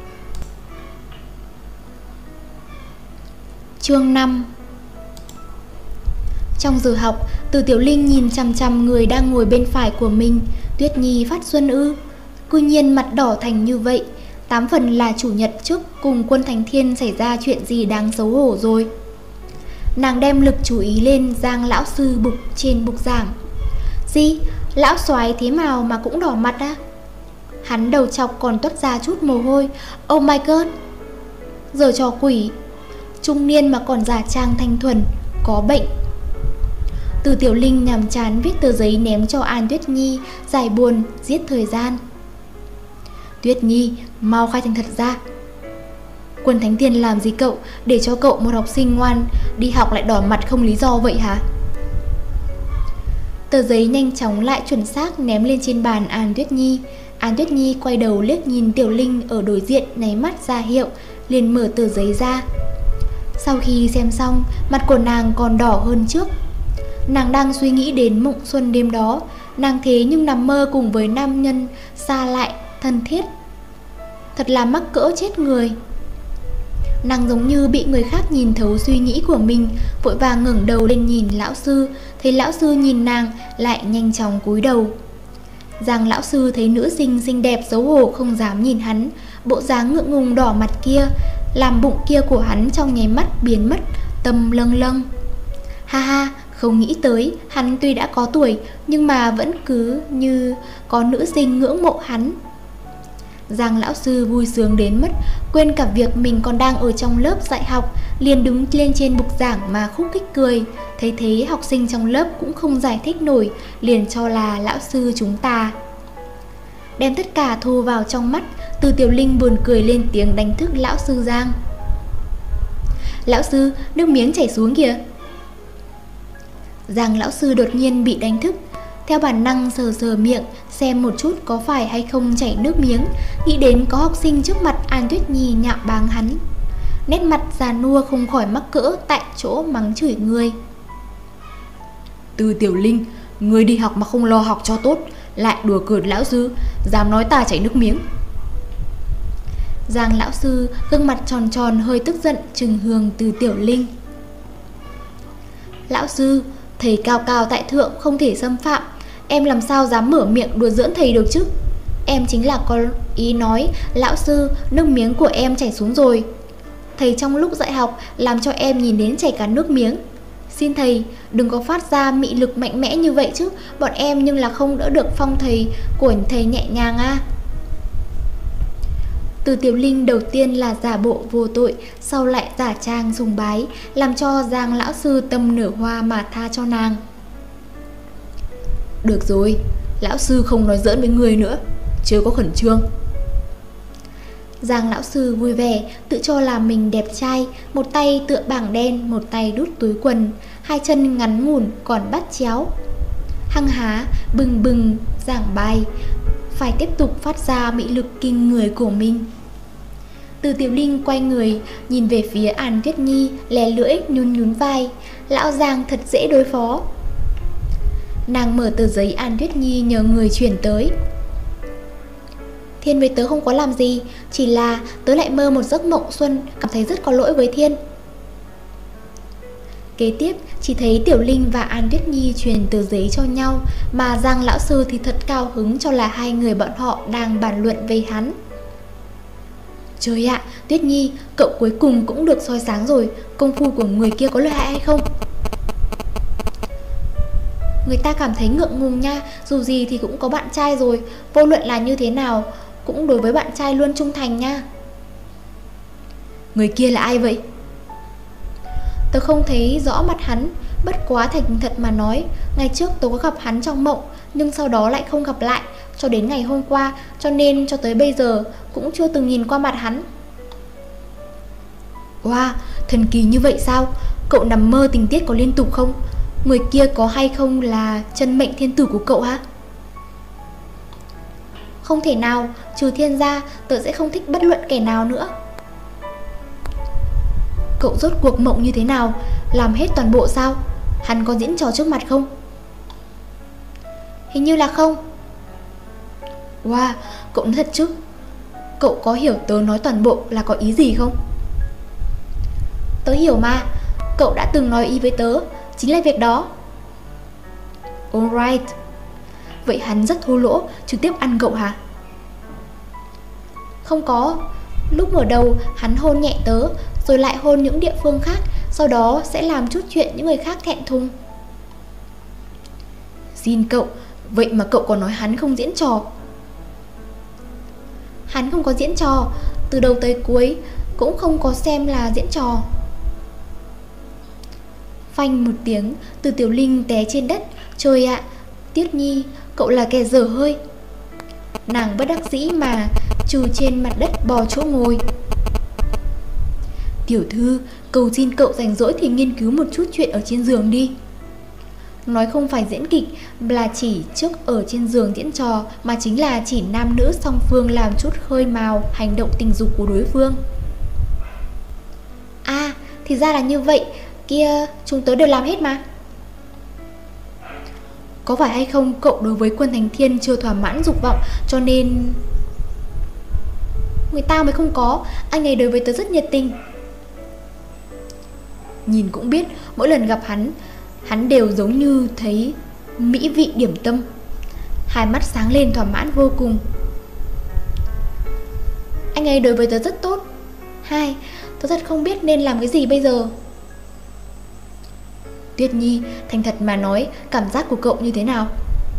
Chương năm. Trong giờ học, Từ Tiểu Linh nhìn chằm chằm người đang ngồi bên phải của mình. Tuyết Nhi phát xuân ư? Cư nhiên mặt đỏ thành như vậy, tám phần là chủ nhật trước cùng Quân Thành Thiên xảy ra chuyện gì đáng xấu hổ rồi. Nàng đem lực chú ý lên Giang lão sư bục trên bục giảng. Gì? Lão soái thế nào mà cũng đỏ mặt á? Hắn đầu chọc còn toát ra chút mồ hôi. Oh my god! Giờ trò quỷ. Trung niên mà còn giả trang thanh thuần, có bệnh. Từ Tiểu Linh nhàm chán viết tờ giấy ném cho An Tuyết Nhi, giải buồn, giết thời gian. Tuyết Nhi, mau khai thành thật ra. Quân Thánh Tiên làm gì cậu, để cho cậu một học sinh ngoan đi học lại đỏ mặt không lý do vậy hả? Tờ giấy nhanh chóng lại chuẩn xác ném lên trên bàn An Tuyết Nhi. An Tuyết Nhi quay đầu liếc nhìn Tiểu Linh ở đối diện, nháy mắt ra hiệu, liền mở tờ giấy ra. Sau khi xem xong, mặt của nàng còn đỏ hơn trước. Nàng đang suy nghĩ đến mộng xuân đêm đó. Nàng thế nhưng nằm mơ cùng với nam nhân xa lại, thân thiết. Thật là mắc cỡ chết người. Nàng giống như bị người khác nhìn thấu suy nghĩ của mình, vội vàng ngẩng đầu lên nhìn lão sư. Thấy lão sư nhìn nàng, lại nhanh chóng cúi đầu. Giang lão sư thấy nữ sinh xinh đẹp xấu hổ không dám nhìn hắn. Bộ dáng ngượng ngùng đỏ mặt kia làm bụng kia của hắn trong nháy mắt biến mất, tâm lâng lâng. Ha ha, không nghĩ tới hắn tuy đã có tuổi nhưng mà vẫn cứ như có nữ sinh ngưỡng mộ hắn. Giang lão sư vui sướng đến mất, quên cả việc mình còn đang ở trong lớp dạy học, liền đứng lên trên bục giảng mà khúc khích cười. Thấy thế học sinh trong lớp cũng không giải thích nổi, liền cho là lão sư chúng ta. Đem tất cả thu vào trong mắt, Từ Tiểu Linh buồn cười lên tiếng đánh thức lão sư Giang. Lão sư, nước miếng chảy xuống kìa. Giang lão sư đột nhiên bị đánh thức, theo bản năng sờ sờ miệng xem một chút có phải hay không chảy nước miếng. Nghĩ đến có học sinh trước mặt An Tuyết Nhi nhạo báng hắn, nét mặt già nua không khỏi mắc cỡ tại chỗ mắng chửi người. Từ Tiểu Linh, người đi học mà không lo học cho tốt, lại đùa cợt lão sư, dám nói ta chảy nước miếng. Giang lão sư gương mặt tròn tròn hơi tức giận trừng hướng Từ Tiểu Linh. Lão sư, thầy cao cao tại thượng không thể xâm phạm, em làm sao dám mở miệng đùa giỡn thầy được chứ? Em chính là có ý nói, lão sư, nước miếng của em chảy xuống rồi. Thầy trong lúc dạy học làm cho em nhìn đến chảy cả nước miếng. Xin thầy đừng có phát ra mị lực mạnh mẽ như vậy chứ, bọn em nhưng là không đỡ được phong thầy của thầy nhẹ nhàng à. Từ Tiểu Linh đầu tiên là giả bộ vô tội, sau lại giả trang sùng bái, làm cho Giang lão sư tâm nở hoa mà tha cho nàng. Được rồi, lão sư không nói giỡn với người nữa, chưa có khẩn trương. Giang lão sư vui vẻ, tự cho là mình đẹp trai, một tay tựa bảng đen, một tay đút túi quần, hai chân ngắn ngủn còn bắt chéo. Hăng há, bừng bừng, giảng bài, phải tiếp tục phát ra mị lực kinh người của mình. Từ Tiểu Linh quay người, nhìn về phía An Tuyết Nhi, lè lưỡi, nhún nhún vai. Lão Giang thật dễ đối phó. Nàng mở tờ giấy An Tuyết Nhi nhờ người chuyển tới. Thiên với tớ không có làm gì, chỉ là tớ lại mơ một giấc mộng xuân, cảm thấy rất có lỗi với Thiên. Kế tiếp chỉ thấy Tiểu Linh và An Tuyết Nhi truyền tờ giấy cho nhau, mà Giang lão sư thì thật cao hứng cho là hai người bọn họ đang bàn luận về hắn. Trời ạ, Tuyết Nhi, cậu cuối cùng cũng được soi sáng rồi, công phu của người kia có lợi hại hay không? Người ta cảm thấy ngượng ngùng nha, dù gì thì cũng có bạn trai rồi, vô luận là như thế nào cũng đối với bạn trai luôn trung thành nha. Người kia là ai vậy? Tớ không thấy rõ mặt hắn, bất quá thành thật mà nói, ngày trước tớ có gặp hắn trong mộng, nhưng sau đó lại không gặp lại, cho đến ngày hôm qua, cho nên cho tới bây giờ cũng chưa từng nhìn qua mặt hắn. Wow, thần kỳ như vậy sao? Cậu nằm mơ tình tiết có liên tục không? Người kia có hay không là chân mệnh thiên tử của cậu hả? Không thể nào, trừ Thiên ra, tớ sẽ không thích bất luận kẻ nào nữa. Cậu rốt cuộc mộng như thế nào? Làm hết toàn bộ sao? Hắn có diễn trò trước mặt không? Hình như là không. Wow, cậu nói thật chứ? Cậu có hiểu tớ nói toàn bộ là có ý gì không? Tớ hiểu mà, cậu đã từng nói ý với tớ, chính là việc đó. Alright. Vậy hắn rất thô lỗ, trực tiếp ăn cậu hả? Không có. Lúc mở đầu hắn hôn nhẹ tớ, rồi lại hôn những địa phương khác, sau đó sẽ làm chút chuyện những người khác thẹn thùng. Xin cậu, Vậy mà cậu còn nói hắn không diễn trò. Hắn không có diễn trò, từ đầu tới cuối cũng không có xem là diễn trò. Phanh một tiếng, Từ Tiểu Linh té trên đất. Trời ạ, Tuyết Nhi, cậu là kẻ dở hơi. Nàng bất đắc dĩ mà trừ trên mặt đất bò chỗ ngồi. Tiểu thư, cầu xin cậu rảnh rỗi thì nghiên cứu một chút chuyện ở trên giường đi. Nói không phải diễn kịch là chỉ trước ở trên giường diễn trò, mà chính là chỉ nam nữ song phương làm chút khơi mào hành động tình dục của đối phương. À, thì ra là như vậy. Kia, chúng tớ đều làm hết mà. Có phải hay không cậu đối với Quân Thành Thiên chưa thỏa mãn dục vọng, cho nên... Người ta mới không có. Anh ấy đối với tớ rất nhiệt tình. Nhìn cũng biết, mỗi lần gặp hắn, hắn đều giống như thấy mỹ vị điểm tâm. Hai mắt sáng lên thỏa mãn vô cùng. Anh ấy đối với tớ rất tốt. Hai, tớ thật không biết nên làm cái gì bây giờ. Tuyết Nhi, thành thật mà nói, cảm giác của cậu như thế nào?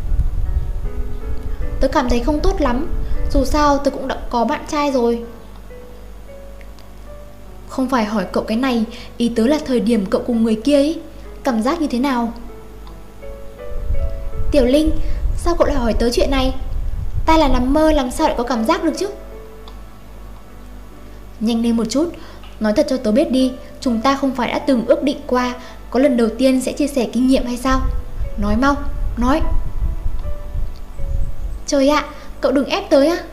Tớ cảm thấy không tốt lắm. Dù sao tớ cũng đã có bạn trai rồi. Không phải hỏi cậu cái này, ý tớ là thời điểm cậu cùng người kia ấy, cảm giác như thế nào? Tiểu Linh, sao cậu lại hỏi tớ chuyện này? Ta là nằm mơ, làm sao lại có cảm giác được chứ? Nhanh lên một chút, nói thật cho tớ biết đi. Chúng ta không phải đã từng ước định qua có lần đầu tiên sẽ chia sẻ kinh nghiệm hay sao? Nói mau, nói. Trời ạ, cậu đừng ép tới á.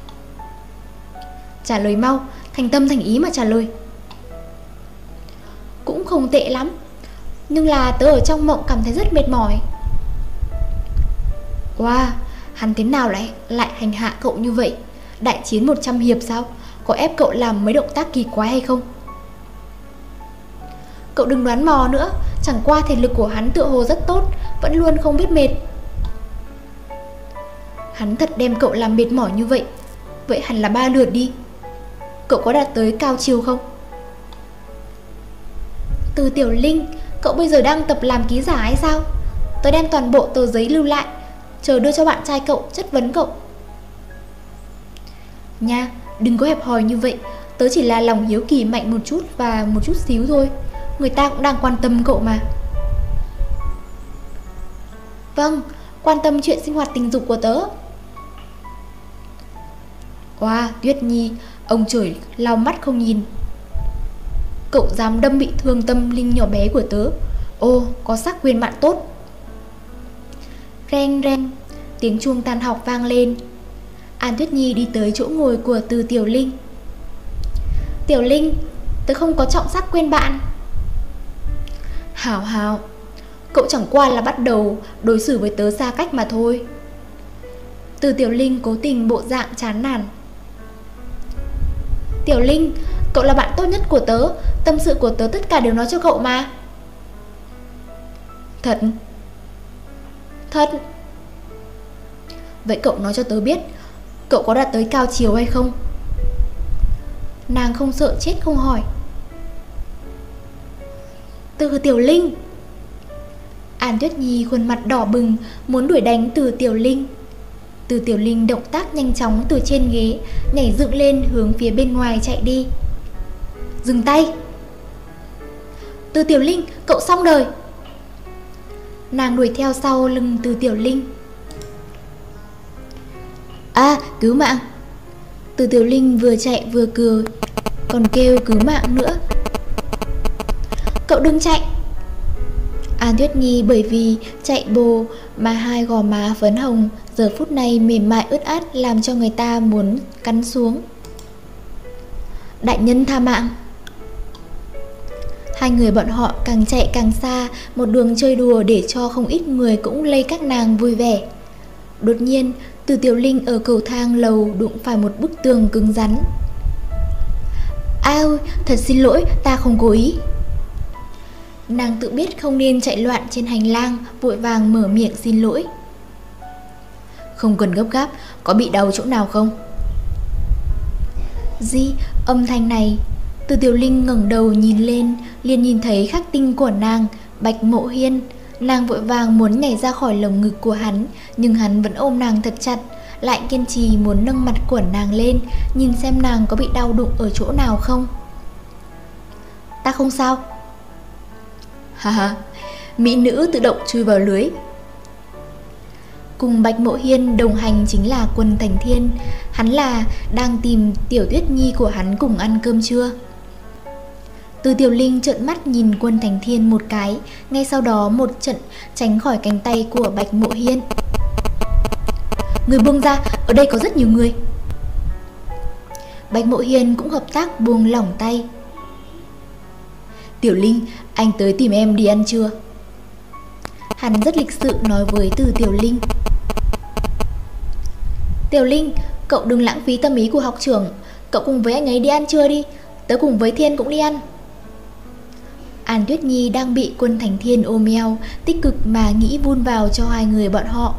Trả lời mau, thành tâm thành ý mà trả lời. Cũng không tệ lắm, nhưng là tớ ở trong mộng cảm thấy rất mệt mỏi. Wow, hắn thế nào lại lại hành hạ cậu như vậy? Đại chiến một trăm hiệp sao? Có ép cậu làm mấy động tác kỳ quái hay không? Cậu đừng đoán mò nữa. Chẳng qua thể lực của hắn tựa hồ rất tốt, vẫn luôn không biết mệt. Hắn thật đem cậu làm mệt mỏi như vậy. Vậy hẳn là ba lượt đi. Cậu có đạt tới cao chiều không? Từ Tiểu Linh, cậu bây giờ đang tập làm ký giả hay sao? Tớ đem toàn bộ tờ giấy lưu lại, chờ đưa cho bạn trai cậu chất vấn cậu. Nha, đừng có hẹp hòi như vậy. Tớ chỉ là lòng hiếu kỳ mạnh một chút và một chút xíu thôi. Người ta cũng đang quan tâm cậu mà. Vâng, quan tâm chuyện sinh hoạt tình dục của tớ. Wow, Tuyết Nhi, ông trời lau mắt không nhìn. Cậu dám đâm bị thương tâm linh nhỏ bé của tớ. Ô, có sắc quyền bạn tốt. Reng reng, tiếng chuông tan học vang lên. An Tuyết Nhi đi tới chỗ ngồi của Từ Tiểu Linh. Tiểu Linh, tớ không có trọng sắc quên bạn. Hảo hảo, cậu chẳng qua là bắt đầu đối xử với tớ xa cách mà thôi. Từ Tiểu Linh cố tình bộ dạng chán nản. Tiểu Linh, cậu là bạn tốt nhất của tớ, tâm sự của tớ tất cả đều nói cho cậu mà. Thật? Thật. Vậy cậu nói cho tớ biết, cậu có đạt tới cao chiều hay không? Nàng không sợ chết không hỏi. Từ Tiểu Linh. An Tuyết Nhi khuôn mặt đỏ bừng, muốn đuổi đánh Từ Tiểu Linh. Từ Tiểu Linh động tác nhanh chóng từ trên ghế nhảy dựng lên hướng phía bên ngoài chạy đi. Dừng tay. Từ Tiểu Linh, cậu xong đời. Nàng đuổi theo sau lưng Từ Tiểu Linh. À, cứu mạng. Từ Tiểu Linh vừa chạy vừa cười, còn kêu cứu mạng nữa. Cậu đừng chạy. An Tuyết Nhi bởi vì chạy bồ mà hai gò má phấn hồng, giờ phút này mềm mại ướt át làm cho người ta muốn cắn xuống. Đại nhân tha mạng. Hai người bọn họ càng chạy càng xa, một đường chơi đùa để cho không ít người cũng lây các nàng vui vẻ. Đột nhiên, Từ Tiểu Linh ở cầu thang lầu đụng phải một bức tường cứng rắn. Ao, thật xin lỗi, ta không cố ý. Nàng tự biết không nên chạy loạn trên hành lang, vội vàng mở miệng xin lỗi. Không cần gấp gáp, có bị đau chỗ nào không? Gì, âm thanh này. Từ Tiểu Linh ngẩng đầu nhìn lên, liền nhìn thấy khắc tinh của nàng, Bạch Mộ Hiên. Nàng vội vàng muốn nhảy ra khỏi lồng ngực của hắn, nhưng hắn vẫn ôm nàng thật chặt, lại kiên trì muốn nâng mặt của nàng lên, nhìn xem nàng có bị đau đụng ở chỗ nào không. Ta không sao. Ha ha, mỹ nữ tự động chui vào lưới. Cùng Bạch Mộ Hiên đồng hành chính là Quân Thành Thiên. Hắn là đang tìm Tiểu Tuyết Nhi của hắn cùng ăn cơm trưa. Từ Tiểu Linh trợn mắt nhìn Quân Thành Thiên một cái, ngay sau đó một trận tránh khỏi cánh tay của Bạch Mộ Hiên. Người buông ra, ở đây có rất nhiều người. Bạch Mộ Hiên cũng hợp tác buông lỏng tay. Tiểu Linh, anh tới tìm em đi ăn trưa. Hắn rất lịch sự nói với Từ Tiểu Linh. Tiểu Linh, cậu đừng lãng phí tâm ý của học trưởng, cậu cùng với anh ấy đi ăn trưa đi, tớ cùng với Thiên cũng đi ăn. An Tuyết Nhi đang bị Quân Thành Thiên ôm eo, tích cực mà nghĩ vun vào cho hai người bọn họ.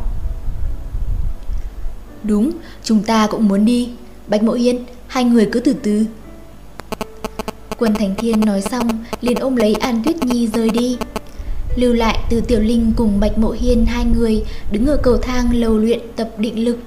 Đúng, chúng ta cũng muốn đi. Bạch Mộ Hiên, hai người cứ từ từ. Quân Thành Thiên nói xong liền ôm lấy An Tuyết Nhi rời đi, lưu lại Từ Tiểu Linh cùng Bạch Mộ Hiên hai người đứng ở cầu thang lầu luyện tập định lực.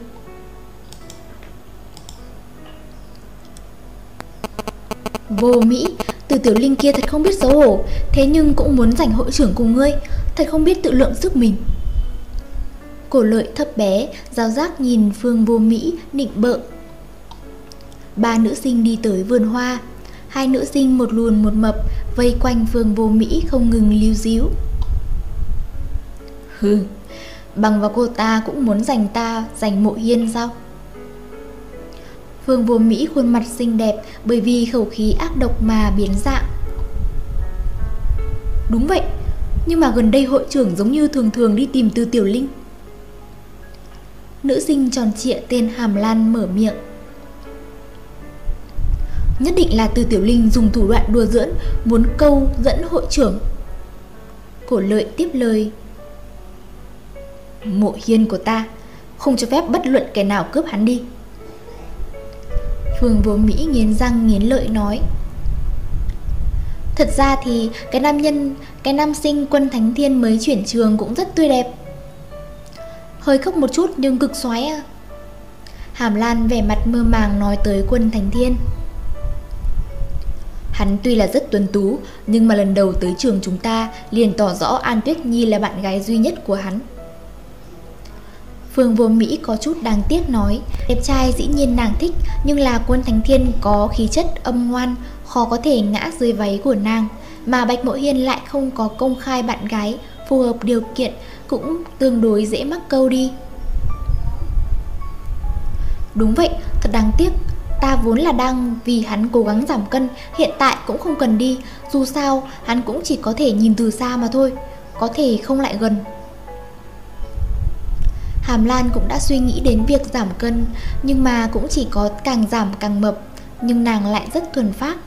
Vô Mỹ, Từ Tiểu Linh kia thật không biết xấu hổ, thế nhưng cũng muốn giành hội trưởng cùng ngươi, thật không biết tự lượng sức mình. Cổ Lợi thấp bé, giáo giác nhìn Phương Vô Mỹ nịnh bợ. Ba nữ sinh đi tới vườn hoa, hai nữ sinh một lùn một mập vây quanh Phương Vô Mỹ không ngừng líu díu. Hừ, bằng vào cô ta cũng muốn giành ta, giành Mộ Hiên sao? Phương Vô Mỹ khuôn mặt xinh đẹp bởi vì khẩu khí ác độc mà biến dạng. Đúng vậy, nhưng mà gần đây hội trưởng giống như thường thường đi tìm Từ Tiểu Linh. Nữ sinh tròn trịa tên Hàm Lan mở miệng. Nhất định là Từ Tiểu Linh dùng thủ đoạn đùa giỡn, muốn câu dẫn hội trưởng. Cổ Lợi tiếp lời. Mộ Hiên của ta, không cho phép bất luận kẻ nào cướp hắn đi. Phương Vô Mỹ nghiến răng nghiến lợi nói. Thật ra thì cái nam nhân, cái nam sinh Quân Thánh Thiên mới chuyển trường cũng rất tươi đẹp. Hơi khóc một chút nhưng cực xoái à. Hàm Lan vẻ mặt mơ màng nói tới Quân Thành Thiên. Hắn tuy là rất tuấn tú, nhưng mà lần đầu tới trường chúng ta liền tỏ rõ An Tuyết Nhi là bạn gái duy nhất của hắn. Phương Vô Mỹ có chút đáng tiếc nói, đẹp trai dĩ nhiên nàng thích, nhưng là Quân Thành Thiên có khí chất âm ngoan, khó có thể ngã dưới váy của nàng, mà Bạch Mộ Hiên lại không có công khai bạn gái, phù hợp điều kiện, cũng tương đối dễ mắc câu đi. Đúng vậy, thật đáng tiếc. Ta vốn là đang vì hắn cố gắng giảm cân, hiện tại cũng không cần đi, dù sao hắn cũng chỉ có thể nhìn từ xa mà thôi, có thể không lại gần. Hàm Lan cũng đã suy nghĩ đến việc giảm cân, nhưng mà cũng chỉ có càng giảm càng mập, nhưng nàng lại rất thuần phác.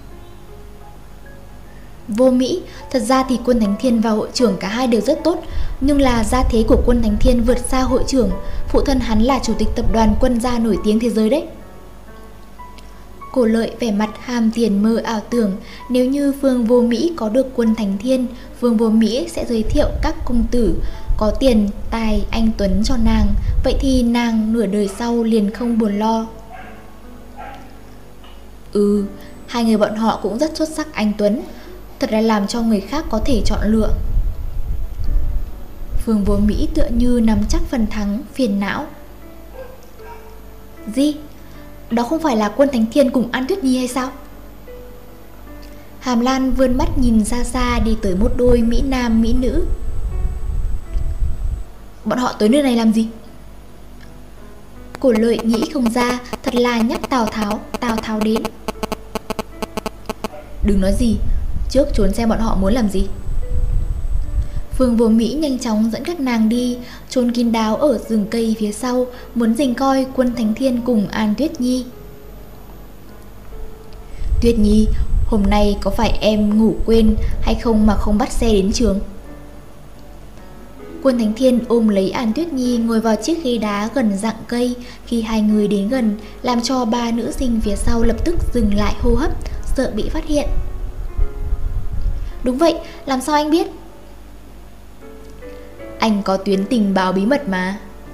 Vô Mỹ, thật ra thì Quân Thánh Thiên và hội trưởng cả hai đều rất tốt, nhưng là gia thế của Quân Thánh Thiên vượt xa hội trưởng, phụ thân hắn là chủ tịch tập đoàn Quân gia nổi tiếng thế giới đấy. Cổ Lợi vẻ mặt ham tiền mơ ảo tưởng, nếu như Phương Vô Mỹ có được Quân Thành Thiên, Phương Vô Mỹ sẽ giới thiệu các công tử có tiền, tài, anh tuấn cho nàng, vậy thì nàng nửa đời sau liền không buồn lo. Ừ, hai người bọn họ cũng rất xuất sắc anh tuấn, thật là làm cho người khác có thể chọn lựa. Phương Vô Mỹ tựa như nắm chắc phần thắng, phiền não. Gì? Đó không phải là Quân Thánh Thiên cùng An Tuyết Nhi hay sao? Hàm Lan vươn mắt nhìn xa xa đi tới một đôi mỹ nam mỹ nữ. Bọn họ tới nơi này làm gì? Cổ Lợi nghĩ không ra, thật là nhắc Tào Tháo, Tào Tháo đến. Đừng nói gì, trước trốn xem bọn họ muốn làm gì. Phương Vô Mỹ nhanh chóng dẫn các nàng đi, trốn kín đáo ở rừng cây phía sau, muốn rình coi Quân Thánh Thiên cùng An Tuyết Nhi. Tuyết Nhi, hôm nay có phải em ngủ quên hay không mà không bắt xe đến trường? Quân Thánh Thiên ôm lấy An Tuyết Nhi ngồi vào chiếc ghế đá gần rặng cây. Khi hai người đến gần, làm cho ba nữ sinh phía sau lập tức dừng lại hô hấp, sợ bị phát hiện. Đúng vậy, làm sao anh biết? Anh có tuyến tình báo bí mật mà.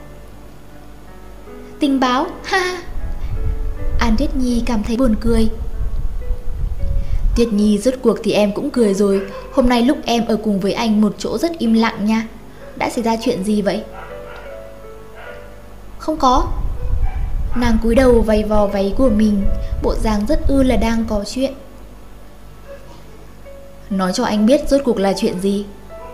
Tình báo, ha ha. An Tuyết Nhi cảm thấy buồn cười. Tuyết Nhi, rốt cuộc thì em cũng cười rồi. Hôm nay lúc em ở cùng với anh một chỗ rất im lặng nha. Đã xảy ra chuyện gì vậy? Không có. Nàng cúi đầu vầy vò váy của mình, bộ dáng rất ư là đang có chuyện. Nói cho anh biết rốt cuộc là chuyện gì.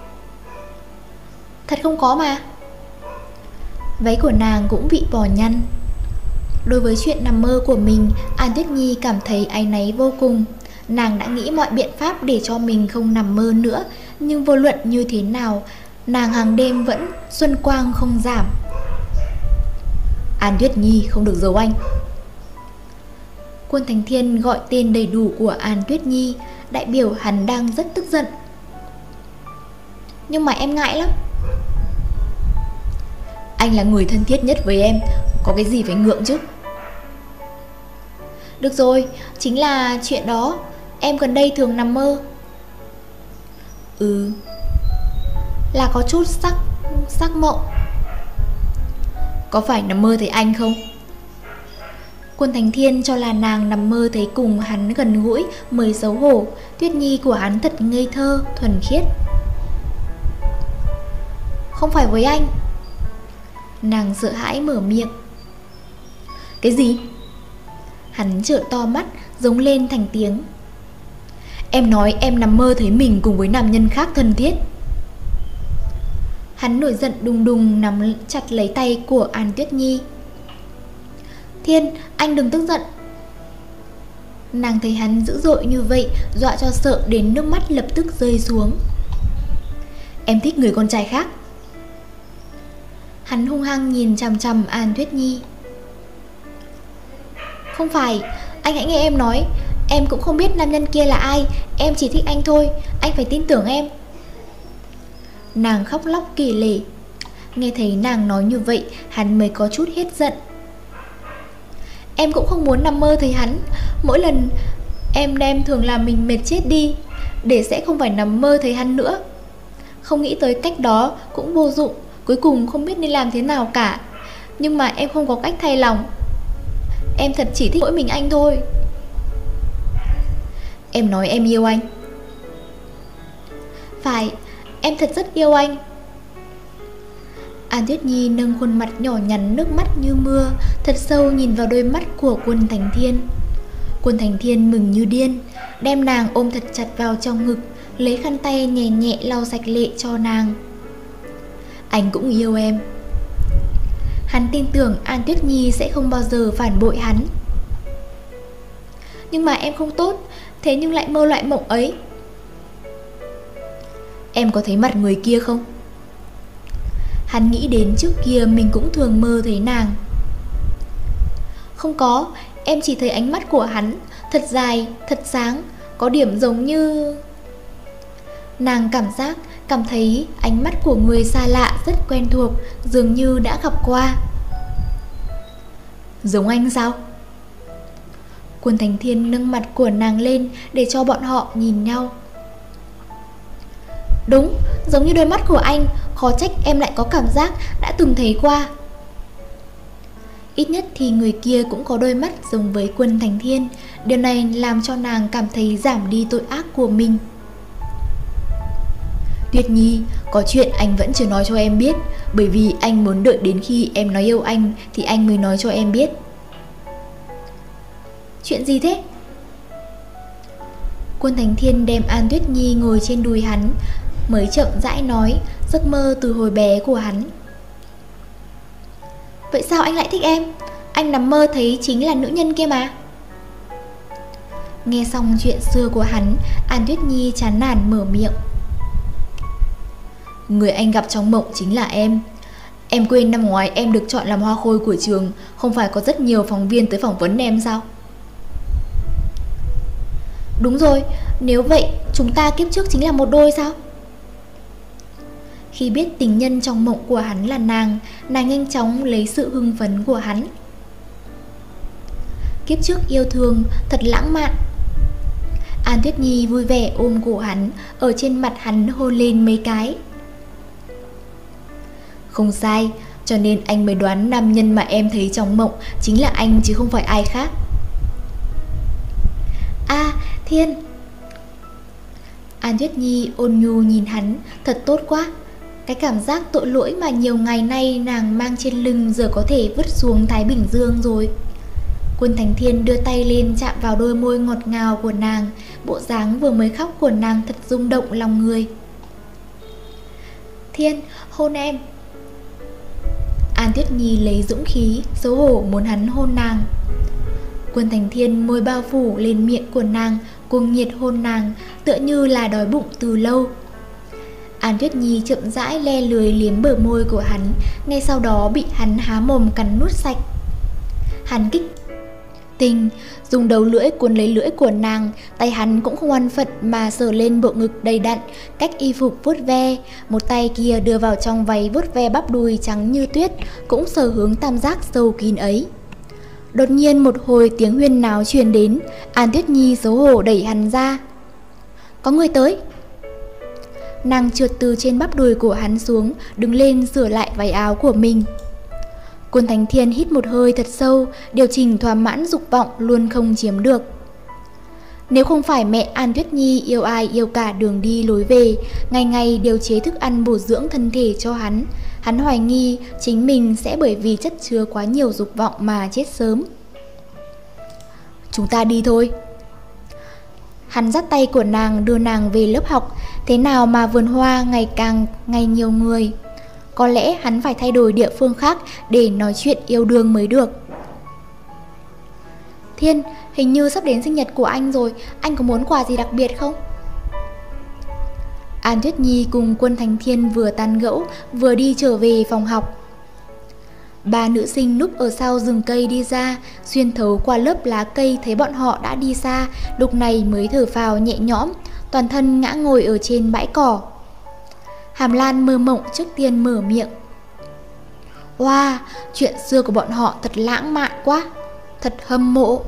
Thật không có mà. Váy của nàng cũng bị bỏ nhăn. Đối với chuyện nằm mơ của mình, An Tuyết Nhi cảm thấy áy náy vô cùng. Nàng đã nghĩ mọi biện pháp để cho mình không nằm mơ nữa, nhưng vô luận như thế nào, nàng hàng đêm vẫn xuân quang không giảm. An Tuyết Nhi, không được giấu anh. Quân Thành Thiên gọi tên đầy đủ của An Tuyết Nhi, đại biểu hắn đang rất tức giận. Nhưng mà em ngại lắm. Anh là người thân thiết nhất với em, có cái gì phải ngượng chứ. Được rồi, chính là chuyện đó. Em gần đây thường nằm mơ. Ừ. Là có chút sắc sắc mộng. Có phải nằm mơ thấy anh không? Quân Thành Thiên cho là nàng nằm mơ thấy cùng hắn gần gũi mới xấu hổ. Tuyết Nhi của hắn thật ngây thơ, thuần khiết. Không phải với anh. Nàng sợ hãi mở miệng. Cái gì? Hắn trợn to mắt, giống lên thành tiếng. Em nói em nằm mơ thấy mình cùng với nam nhân khác thân thiết. Hắn nổi giận đùng đùng nắm chặt lấy tay của An Tuyết Nhi. Thiên, anh đừng tức giận. Nàng thấy hắn dữ dội như vậy, dọa cho sợ đến nước mắt lập tức rơi xuống. Em thích người con trai khác. Hắn hung hăng nhìn chằm chằm An Tuyết Nhi. Không phải, anh hãy nghe em nói. Em cũng không biết nam nhân kia là ai. Em chỉ thích anh thôi, anh phải tin tưởng em. Nàng khóc lóc kể lể. Nghe thấy nàng nói như vậy, hắn mới có chút hết giận. Em cũng không muốn nằm mơ thấy hắn. Mỗi lần em đem thường làm mình mệt chết đi, để sẽ không phải nằm mơ thấy hắn nữa. Không nghĩ tới cách đó cũng vô dụng. Cuối cùng không biết nên làm thế nào cả. Nhưng mà em không có cách thay lòng. Em thật chỉ thích mỗi mình anh thôi. Em nói em yêu anh. Phải, em thật rất yêu anh. An Tuyết Nhi nâng khuôn mặt nhỏ nhắn, nước mắt như mưa, thật sâu nhìn vào đôi mắt của Quân Thành Thiên. Quân Thành Thiên mừng như điên, đem nàng ôm thật chặt vào trong ngực, lấy khăn tay nhẹ nhẹ lau sạch lệ cho nàng. Anh cũng yêu em. Hắn tin tưởng An Tuyết Nhi sẽ không bao giờ phản bội hắn. Nhưng mà em không tốt, thế nhưng lại mơ loại mộng ấy. Em có thấy mặt người kia không? Hắn nghĩ đến trước kia mình cũng thường mơ thấy nàng. Không có, em chỉ thấy ánh mắt của hắn thật dài, thật sáng, có điểm giống như... Nàng cảm giác, cảm thấy ánh mắt của người xa lạ rất quen thuộc, dường như đã gặp qua. Giống anh sao? Quân Thành Thiên nâng mặt của nàng lên để cho bọn họ nhìn nhau. Đúng, giống như đôi mắt của anh, khó trách em lại có cảm giác đã từng thấy qua. Ít nhất thì người kia cũng có đôi mắt giống với Quân Thành Thiên. Điều này làm cho nàng cảm thấy giảm đi tội ác của mình. Tuyết Nhi, có chuyện anh vẫn chưa nói cho em biết, bởi vì anh muốn đợi đến khi em nói yêu anh thì anh mới nói cho em biết. Chuyện gì thế? Quân Thành Thiên đem An Tuyết Nhi ngồi trên đùi hắn, mới chậm rãi nói giấc mơ từ hồi bé của hắn. Vậy sao anh lại thích em? Anh nằm mơ thấy chính là nữ nhân kia mà. Nghe xong chuyện xưa của hắn, An Tuyết Nhi chán nản mở miệng. Người anh gặp trong mộng chính là em. Em quên năm ngoái em được chọn làm hoa khôi của trường, không phải có rất nhiều phóng viên tới phỏng vấn em sao? Đúng rồi, nếu vậy chúng ta kiếp trước chính là một đôi sao? Khi biết tình nhân trong mộng của hắn là nàng, nàng nhanh chóng lấy sự hưng phấn của hắn. Kiếp trước yêu thương thật lãng mạn. An Tuyết Nhi vui vẻ ôm cổ hắn, ở trên mặt hắn hôn lên mấy cái. Không sai, Cho nên anh mới đoán nam nhân mà em thấy trong mộng chính là anh chứ không phải ai khác. À, Thiên. An Tuyết Nhi ôn nhu nhìn hắn, thật tốt quá. Cái cảm giác tội lỗi mà nhiều ngày nay nàng mang trên lưng giờ có thể vứt xuống Thái Bình Dương rồi. Quân Thánh Thiên đưa tay lên chạm vào đôi môi ngọt ngào của nàng, bộ dáng vừa mới khóc của nàng thật rung động lòng người. Thiên, hôn em. An Tuyết Nhi lấy dũng khí, xấu hổ muốn hắn hôn nàng. Quân Thánh Thiên môi bao phủ lên miệng của nàng, cuồng nhiệt hôn nàng, tựa như là đói bụng từ lâu. An Tuyết Nhi chậm rãi le lưới liếm bờ môi của hắn, ngay sau đó bị hắn há mồm cắn nuốt sạch. Hắn kích tình, dùng đầu lưỡi cuốn lấy lưỡi của nàng, tay hắn cũng không oan phận mà sờ lên bộ ngực đầy đặn, cách y phục vuốt ve, một tay kia đưa vào trong váy vuốt ve bắp đùi trắng như tuyết, cũng sờ hướng tam giác sâu kín ấy. Đột nhiên một hồi tiếng huyên náo truyền đến, An Tuyết Nhi xấu hổ đẩy hắn ra. Có người tới. Nàng trượt từ trên bắp đùi của hắn xuống, đứng lên sửa lại váy áo của mình. Quân Thánh Thiên hít một hơi thật sâu, điều chỉnh thỏa mãn dục vọng luôn không chiếm được. Nếu không phải mẹ An Tuyết Nhi yêu ai yêu cả đường đi lối về, ngày ngày điều chế thức ăn bổ dưỡng thân thể cho hắn, hắn hoài nghi chính mình sẽ bởi vì chất chứa quá nhiều dục vọng mà chết sớm. Chúng ta đi thôi. Hắn dắt tay của nàng đưa nàng về lớp học. Thế nào mà vườn hoa ngày càng ngày nhiều người. Có lẽ hắn phải thay đổi địa phương khác để nói chuyện yêu đương mới được. Thiên, hình như sắp đến sinh nhật của anh rồi, anh có muốn quà gì đặc biệt không? An Tuyết Nhi cùng Quân Thánh Thiên vừa tán gẫu, vừa đi trở về phòng học. Ba nữ sinh núp ở sau rừng cây đi ra, xuyên thấu qua lớp lá cây thấy bọn họ đã đi xa, lúc này mới thở phào nhẹ nhõm, toàn thân ngã ngồi ở trên bãi cỏ. Hàm Lan mơ mộng trước tiên mở miệng. Wow, chuyện xưa của bọn họ thật lãng mạn quá, thật hâm mộ.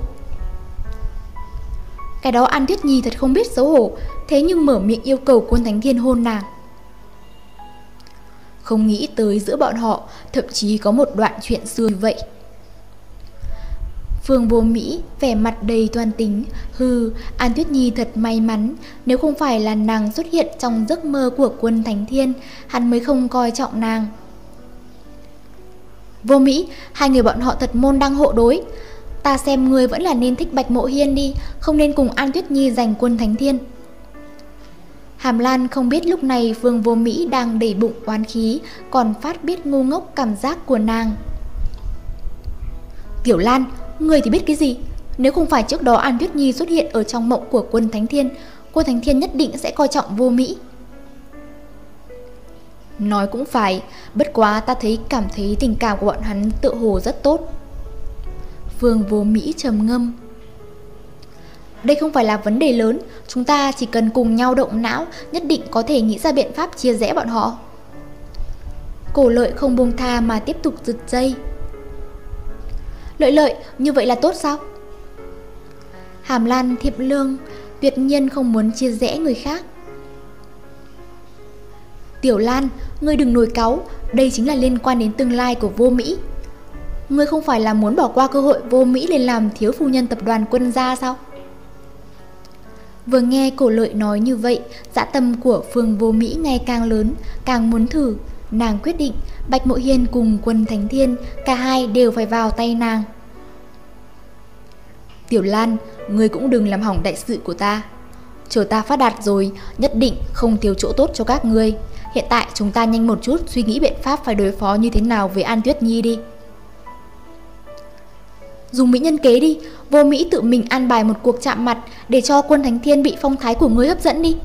Cái đó An Tuyết Nhi thật không biết xấu hổ, thế nhưng mở miệng yêu cầu Quân Thánh Thiên hôn nàng. Không nghĩ tới giữa bọn họ thậm chí có một đoạn chuyện xưa như vậy. Phương Vô Mỹ vẻ mặt đầy toan tính. Hừ, An Tuyết Nhi thật may mắn, nếu không phải là nàng xuất hiện trong giấc mơ của Quân Thánh Thiên, hắn mới không coi trọng nàng. Vô Mỹ, hai người bọn họ thật môn đăng hộ đối. Ta xem ngươi vẫn là nên thích Bạch Mộ Hiên đi, không nên cùng An Tuyết Nhi giành Quân Thánh Thiên. Hàm Lan không biết lúc này Phương Vô Mỹ đang đầy bụng oán khí, còn phát biết ngu ngốc cảm giác của nàng. Tiểu Lan, ngươi thì biết cái gì? Nếu không phải trước đó An Tuyết Nhi xuất hiện ở trong mộng của Quân Thánh Thiên, Quân Thánh Thiên nhất định sẽ coi trọng Vô Mỹ. Nói cũng phải, bất quá ta thấy cảm thấy tình cảm của bọn hắn tựa hồ rất tốt. Phương Vô Mỹ trầm ngâm. Đây không phải là vấn đề lớn, chúng ta chỉ cần cùng nhau động não, nhất định có thể nghĩ ra biện pháp chia rẽ bọn họ. Cổ Lợi không buông tha mà tiếp tục giật dây. Lợi Lợi, như vậy là tốt sao? Hàm Lan thiệp lương, tuyệt nhiên không muốn chia rẽ người khác. Tiểu Lan, ngươi đừng nổi cáu, đây chính là liên quan đến tương lai của Vô Mỹ. Ngươi không phải là muốn bỏ qua cơ hội Vô Mỹ lên làm thiếu phu nhân tập đoàn Quân gia sao? Vừa nghe Cổ Lợi nói như vậy, dã tâm của Phương Vô Mỹ ngày càng lớn, càng muốn thử. Nàng quyết định Bạch Mộ Hiên cùng Quân Thánh Thiên, cả hai đều phải vào tay nàng. Tiểu Lan, ngươi cũng đừng làm hỏng đại sự của ta. Chờ ta phát đạt rồi, nhất định không thiếu chỗ tốt cho các ngươi. Hiện tại chúng ta nhanh một chút suy nghĩ biện pháp phải đối phó như thế nào với An Tuyết Nhi đi. Dùng mỹ nhân kế đi, Vô Mỹ tự mình an bài một cuộc chạm mặt để cho Quân Thánh Thiên bị phong thái của ngươi hấp dẫn đi.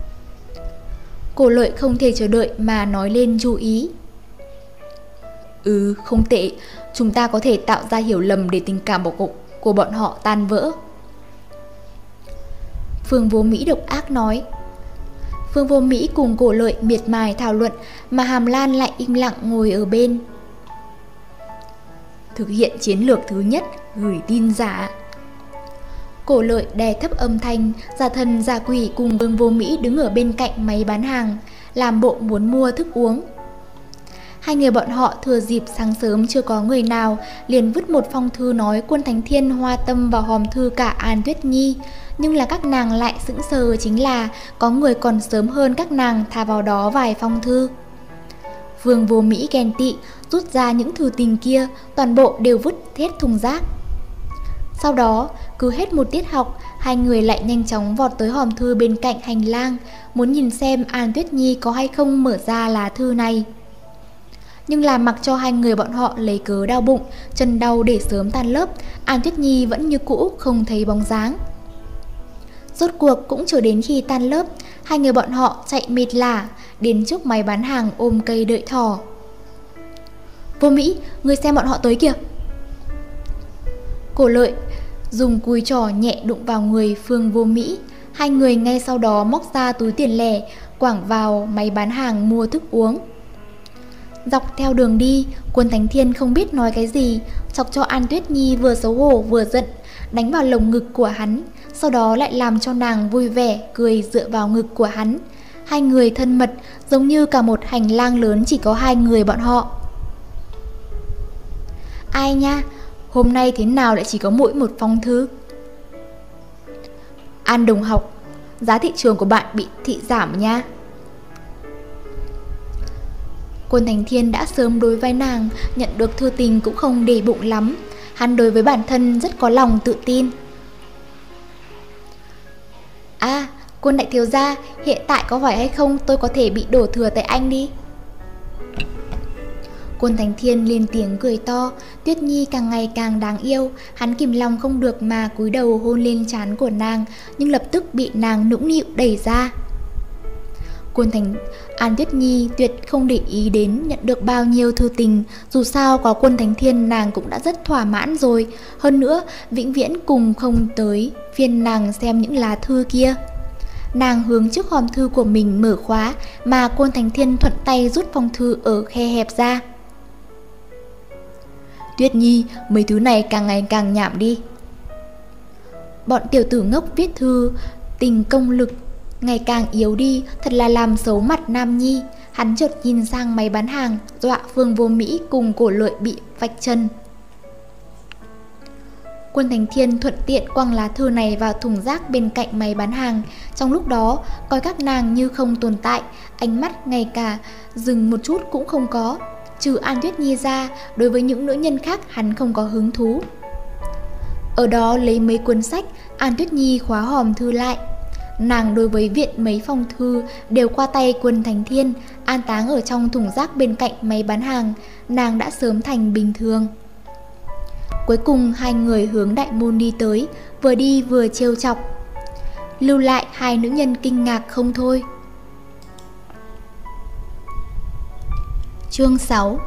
Cổ Lợi không thể chờ đợi mà nói lên chú ý. Ừ, không tệ, chúng ta có thể tạo ra hiểu lầm để tình cảm của, của bọn họ tan vỡ. Phương Vô Mỹ độc ác nói. Phương Vô Mỹ cùng Cổ Lợi miệt mài thảo luận, mà Hàm Lan lại im lặng ngồi ở bên. Thực hiện chiến lược thứ nhất, gửi tin giả. Cổ Lợi đè thấp âm thanh, giả thần giả quỷ cùng Phương Vô Mỹ đứng ở bên cạnh máy bán hàng, làm bộ muốn mua thức uống. Hai người bọn họ thừa dịp sáng sớm chưa có người nào, liền vứt một phong thư nói Quân Thánh Thiên hoa tâm vào hòm thư cả An Tuyết Nhi. Nhưng là các nàng lại sững sờ, chính là có người còn sớm hơn các nàng thả vào đó vài phong thư. Vương Vô Mỹ ghen tị, rút ra những thư tình kia, toàn bộ đều vứt hết thùng rác. Sau đó, cứ hết một tiết học, hai người lại nhanh chóng vọt tới hòm thư bên cạnh hành lang, muốn nhìn xem An Tuyết Nhi có hay không mở ra lá thư này. Nhưng là mặc cho hai người bọn họ lấy cớ đau bụng, chân đau để sớm tan lớp, An Tuyết Nhi vẫn như cũ không thấy bóng dáng. Rốt cuộc cũng chờ đến khi tan lớp, hai người bọn họ chạy mệt lả, đến trước máy bán hàng ôm cây đợi thỏ. Vô Mỹ, người xem bọn họ tới kìa. Cổ Lợi dùng cùi trỏ nhẹ đụng vào người Phương Vô Mỹ. Hai người ngay sau đó móc ra túi tiền lẻ, quẳng vào máy bán hàng mua thức uống. Dọc theo đường đi, Quân Thánh Thiên không biết nói cái gì, chọc cho An Tuyết Nhi vừa xấu hổ vừa giận, đánh vào lồng ngực của hắn, sau đó lại làm cho nàng vui vẻ cười dựa vào ngực của hắn. Hai người thân mật giống như cả một hành lang lớn chỉ có hai người bọn họ. Ai nha, hôm nay thế nào lại chỉ có mỗi một phong thư? An đồng học, giá thị trường của bạn bị thị giảm nha. Quân Thánh Thiên đã sớm đối với nàng, nhận được thư tình cũng không để bụng lắm. Hắn đối với bản thân rất có lòng tự tin. À, Quân đại thiếu gia, hiện tại có phải hay không tôi có thể bị đổ thừa tại anh đi? Quân Thánh Thiên lên tiếng cười to. Tuyết Nhi càng ngày càng đáng yêu, hắn kìm lòng không được mà cúi đầu hôn lên trán của nàng, nhưng lập tức bị nàng nũng nịu đẩy ra. Quân Thành An Tuyết Nhi tuyệt không để ý đến nhận được bao nhiêu thư tình, dù sao có Quân Thánh Thiên nàng cũng đã rất thỏa mãn rồi. Hơn nữa, vĩnh viễn cùng không tới phiên nàng xem những lá thư kia. Nàng hướng trước hòm thư của mình mở khóa, mà Quân Thánh Thiên thuận tay rút phong thư ở khe hẹp ra. Tuyết Nhi, mấy thứ này càng ngày càng nhảm đi. Bọn tiểu tử ngốc viết thư, tình công lực ngày càng yếu đi, thật là làm xấu mặt Nam Nhi. Hắn chợt nhìn sang máy bán hàng, dọa Phương Vô Mỹ cùng Cổ Lợi bị vạch chân. Quân Thánh Thiên thuận tiện quăng lá thư này vào thùng rác bên cạnh máy bán hàng. Trong lúc đó, coi các nàng như không tồn tại, ánh mắt ngay cả dừng một chút cũng không có. Trừ An Tuyết Nhi ra, đối với những nữ nhân khác hắn không có hứng thú. Ở đó lấy mấy cuốn sách, An Tuyết Nhi khóa hòm thư lại. Nàng đối với viện mấy phong thư đều qua tay Quân Thánh Thiên, an táng ở trong thùng rác bên cạnh máy bán hàng. Nàng đã sớm thành bình thường. Cuối cùng hai người hướng đại môn đi tới, vừa đi vừa trêu chọc, lưu lại hai nữ nhân kinh ngạc không thôi. Chương sáu.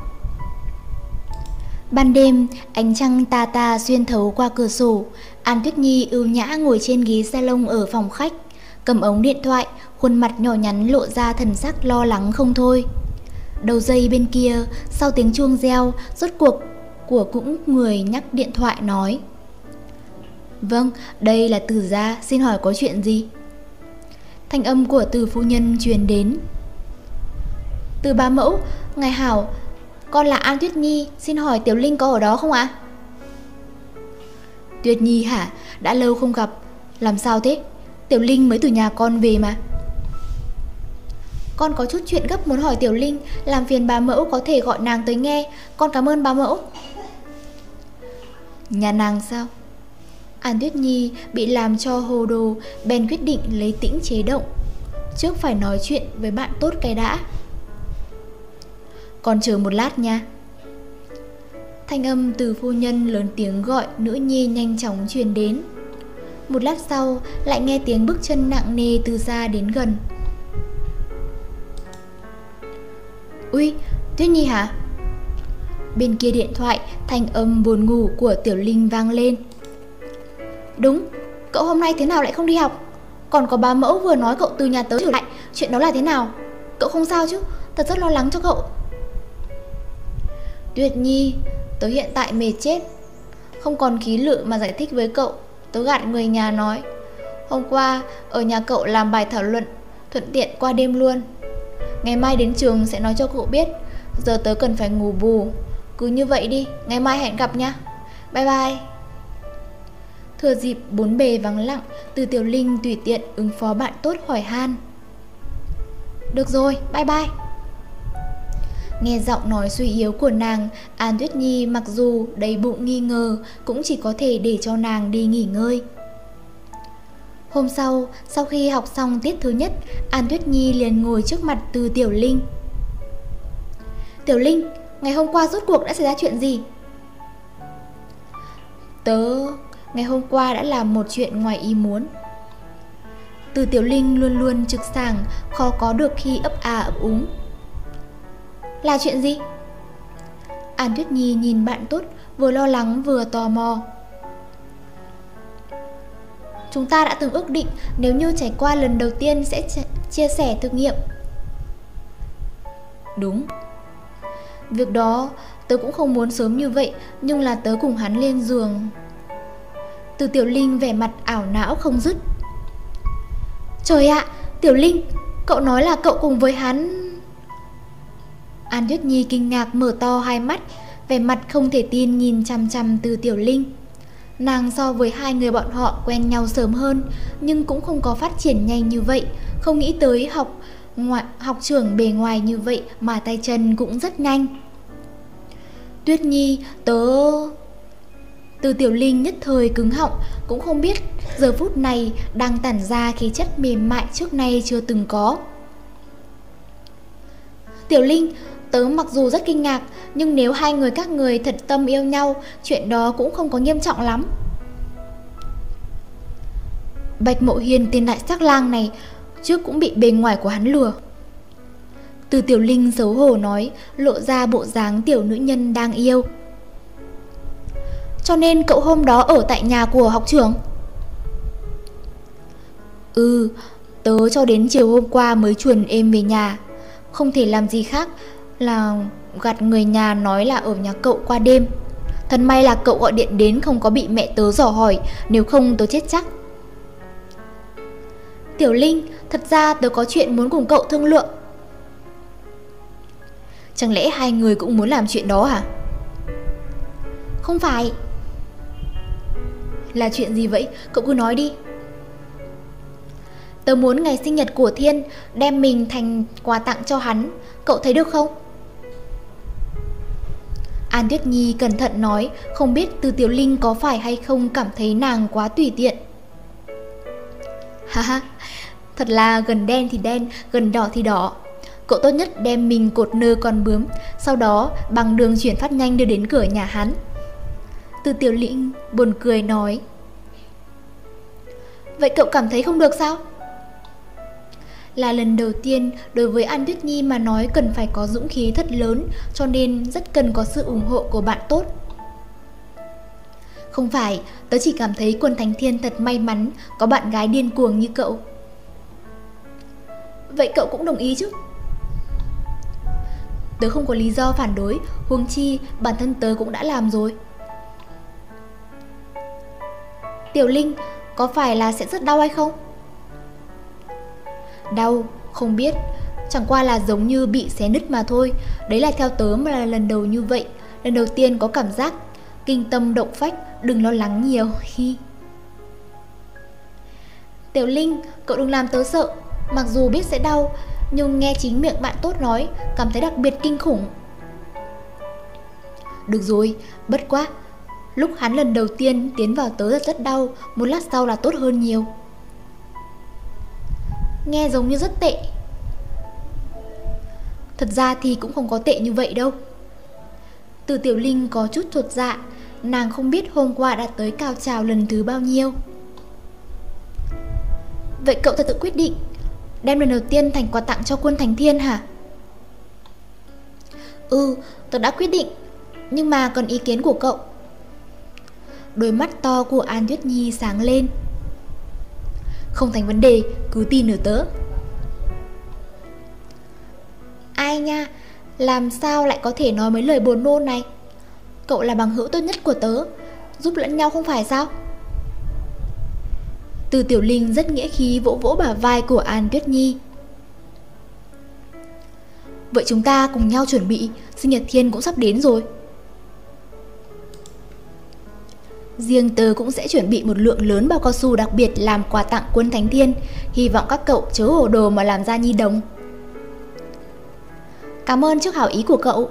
Ban đêm, ánh trăng tà tà xuyên thấu qua cửa sổ. An Tuyết Nhi ưu nhã ngồi trên ghế salon ở phòng khách, cầm ống điện thoại, khuôn mặt nhỏ nhắn lộ ra thần sắc lo lắng không thôi. Đầu dây bên kia, sau tiếng chuông reo, rốt cuộc của cũng người nhắc điện thoại nói: Vâng, đây là Từ gia, xin hỏi có chuyện gì? Thanh âm của Từ phu nhân truyền đến. Từ bá mẫu, ngài hảo, con là An Tuyết Nhi, xin hỏi Tiểu Linh có ở đó không ạ? Tuyết Nhi hả? Đã lâu không gặp, làm sao thế? Tiểu Linh mới từ nhà con về mà. Con có chút chuyện gấp muốn hỏi Tiểu Linh, làm phiền bá mẫu có thể gọi nàng tới nghe, con cảm ơn bá mẫu. Nhà nàng sao? An Tuyết Nhi bị làm cho hồ đồ, bèn quyết định lấy tĩnh chế động. Trước phải nói chuyện với bạn tốt cái đã. Con chờ một lát nha. Thanh âm Từ phu nhân lớn tiếng gọi nữ nhi nhanh chóng truyền đến. Một lát sau lại nghe tiếng bước chân nặng nề từ xa đến gần. Ui, Tuyết Nhi hả? Bên kia điện thoại, thanh âm buồn ngủ của Tiểu Linh vang lên. Đúng, cậu hôm nay thế nào lại không đi học? Còn có bá mẫu vừa nói cậu từ nhà tới trở lại, chuyện đó là thế nào? Cậu không sao chứ? Thật rất lo lắng cho cậu. Tuyết Nhi, tớ hiện tại mệt chết, không còn khí lực mà giải thích với cậu. Tớ gạt người nhà nói hôm qua ở nhà cậu làm bài thảo luận, thuận tiện qua đêm luôn. Ngày mai đến trường sẽ nói cho cậu biết. giờ tớ cần phải ngủ bù. Cứ như vậy đi, ngày mai hẹn gặp nha. Bye bye. Thừa dịp bốn bề vắng lặng, Từ Tiểu Linh tùy tiện ứng phó bạn tốt hỏi han. Được rồi, bye bye. Nghe giọng nói suy yếu của nàng, An Tuyết Nhi mặc dù đầy bụng nghi ngờ cũng chỉ có thể để cho nàng đi nghỉ ngơi. Hôm sau, sau khi học xong tiết thứ nhất, An Tuyết Nhi liền ngồi trước mặt Từ Tiểu Linh. Tiểu Linh, ngày hôm qua rốt cuộc đã xảy ra chuyện gì? Tớ ngày hôm qua đã làm một chuyện ngoài ý muốn. Từ Tiểu Linh luôn luôn trực sảng, khó có được khi ấp à ấp úng. Là chuyện gì? An Tuyết Nhi nhìn bạn tốt, vừa lo lắng vừa tò mò. Chúng ta đã từng ước định nếu như trải qua lần đầu tiên sẽ chia sẻ thực nghiệm. Đúng. Việc đó tớ cũng không muốn sớm như vậy, nhưng là tớ cùng hắn lên giường. Từ Tiểu Linh vẻ mặt ảo não không dứt. Trời ạ, Tiểu Linh, cậu nói là cậu cùng với hắn... An Tuyết Nhi kinh ngạc mở to hai mắt, vẻ mặt không thể tin nhìn chằm chằm Từ Tiểu Linh. Nàng so với hai người bọn họ quen nhau sớm hơn, nhưng cũng không có phát triển nhanh như vậy. Không nghĩ tới học ngoại, học trưởng bề ngoài như vậy mà tay chân cũng rất nhanh. Tuyết Nhi, tớ... Từ Tiểu Linh nhất thời cứng họng, cũng không biết giờ phút này đang tản ra khí chất mềm mại trước nay chưa từng có. Tiểu Linh, tớ mặc dù rất kinh ngạc, nhưng nếu hai người các người thật tâm yêu nhau, chuyện đó cũng không có nghiêm trọng lắm. Bạch Mộ Hiên tên đại sắc lang này trước cũng bị bề ngoài của hắn lừa. Từ Tiểu Linh xấu hổ nói, lộ ra bộ dáng tiểu nữ nhân đang yêu. Cho nên cậu hôm đó ở tại nhà của học trưởng? Ừ, tớ cho đến chiều hôm qua mới chuồn êm về nhà. Không thể làm gì khác là gạt người nhà nói là ở nhà cậu qua đêm. Thật may là cậu gọi điện đến không có bị mẹ tớ dò hỏi, nếu không tớ chết chắc. Tiểu Linh, thật ra tớ có chuyện muốn cùng cậu thương lượng. Chẳng lẽ hai người cũng muốn làm chuyện đó hả? Không phải. Là chuyện gì vậy? Cậu cứ nói đi. Tớ muốn ngày sinh nhật của Thiên đem mình thành quà tặng cho hắn. Cậu thấy được không? An Tuyết Nhi cẩn thận nói, không biết Từ Tiểu Linh có phải hay không cảm thấy nàng quá tùy tiện. Haha, thật là gần đen thì đen, gần đỏ thì đỏ. Cậu tốt nhất đem mình cột nơ con bướm, sau đó bằng đường chuyển phát nhanh đưa đến cửa nhà hắn. Từ Tiểu Linh buồn cười nói. Vậy cậu cảm thấy không được sao? Là lần đầu tiên, đối với An Tuyết Nhi mà nói cần phải có dũng khí thật lớn, cho nên rất cần có sự ủng hộ của bạn tốt. Không phải, tớ chỉ cảm thấy Quân Thánh Thiên thật may mắn có bạn gái điên cuồng như cậu. Vậy cậu cũng đồng ý chứ? Tớ không có lý do phản đối, huống chi bản thân tớ cũng đã làm rồi. Tiểu Linh, có phải là sẽ rất đau hay không? Đau, không biết. Chẳng qua là giống như bị xé nứt mà thôi. Đấy là theo tớ mà là lần đầu như vậy. Lần đầu tiên có cảm giác kinh tâm động phách. Đừng lo lắng nhiều. Khi Tiểu Linh, cậu đừng làm tớ sợ. Mặc dù biết sẽ đau, nhưng nghe chính miệng bạn tốt nói, cảm thấy đặc biệt kinh khủng. Được rồi, bất quá lúc hắn lần đầu tiên tiến vào tớ rất rất đau. Một lát sau là tốt hơn nhiều. Nghe giống như rất tệ. Thật ra thì cũng không có tệ như vậy đâu. Từ Tiểu Linh có chút chột dạ. Nàng không biết hôm qua đã tới cao trào lần thứ bao nhiêu. Vậy cậu thật tự quyết định đem lần đầu tiên thành quà tặng cho Quân Thánh Thiên hả? Ừ, tớ đã quyết định. Nhưng mà còn ý kiến của cậu. Đôi mắt to của An Tuyết Nhi sáng lên. Không thành vấn đề, cứ tin ở tớ. Ai nha, làm sao lại có thể nói mấy lời buồn nôn này? Cậu là bằng hữu tốt nhất của tớ, giúp lẫn nhau không phải sao? Từ Tiểu Linh rất nghĩa khí vỗ vỗ bả vai của An Tuyết Nhi. Vậy chúng ta cùng nhau chuẩn bị, sinh nhật Thiên cũng sắp đến rồi. Riêng tớ cũng sẽ chuẩn bị một lượng lớn bao cao su đặc biệt làm quà tặng Quân Thánh Thiên. Hy vọng các cậu chớ hồ đồ mà làm ra nhi đồng. Cảm ơn trước hảo ý của cậu.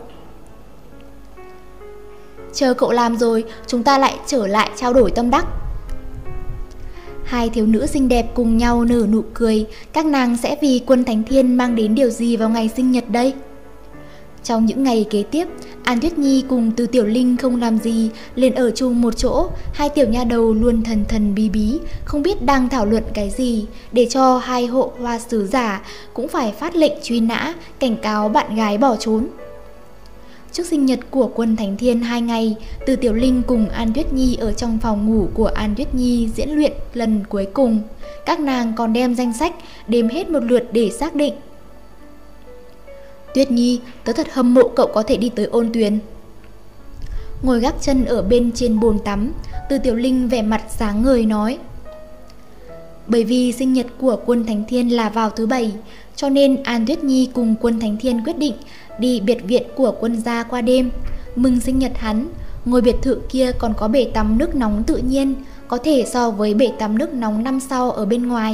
Chờ cậu làm rồi, chúng ta lại trở lại trao đổi tâm đắc. Hai thiếu nữ xinh đẹp cùng nhau nở nụ cười. Các nàng sẽ vì Quân Thánh Thiên mang đến điều gì vào ngày sinh nhật đây? Trong những ngày kế tiếp, An Tuyết Nhi cùng Từ Tiểu Linh không làm gì, liền ở chung một chỗ. Hai tiểu nha đầu luôn thần thần bí bí, không biết đang thảo luận cái gì, để cho hai hộ hoa sứ giả cũng phải phát lệnh truy nã, cảnh cáo bạn gái bỏ trốn. Trước sinh nhật của Quân Thánh Thiên hai ngày, Từ Tiểu Linh cùng An Tuyết Nhi ở trong phòng ngủ của An Tuyết Nhi diễn luyện lần cuối cùng. Các nàng còn đem danh sách đếm hết một lượt để xác định. Tuyết Nhi, tớ thật hâm mộ cậu có thể đi tới ôn tuyền. Ngồi gác chân ở bên trên bồn tắm, Từ Tiểu Linh vẻ mặt sáng ngời nói: bởi vì sinh nhật của Quân Thánh Thiên là vào thứ bảy, cho nên An Tuyết Nhi cùng Quân Thánh Thiên quyết định đi biệt viện của Quân gia qua đêm, mừng sinh nhật hắn. Ngôi biệt thự kia còn có bể tắm nước nóng tự nhiên, có thể so với bể tắm nước nóng năm sao ở bên ngoài.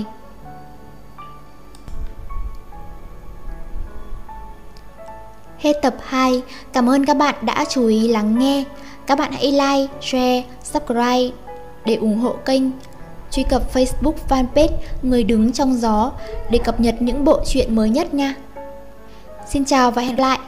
Hết tập hai. Cảm ơn các bạn đã chú ý lắng nghe. Các bạn hãy like, share, subscribe để ủng hộ kênh. Truy cập Facebook fanpage Người Đứng Trong Gió để cập nhật những bộ truyện mới nhất nha. Xin chào và hẹn gặp lại.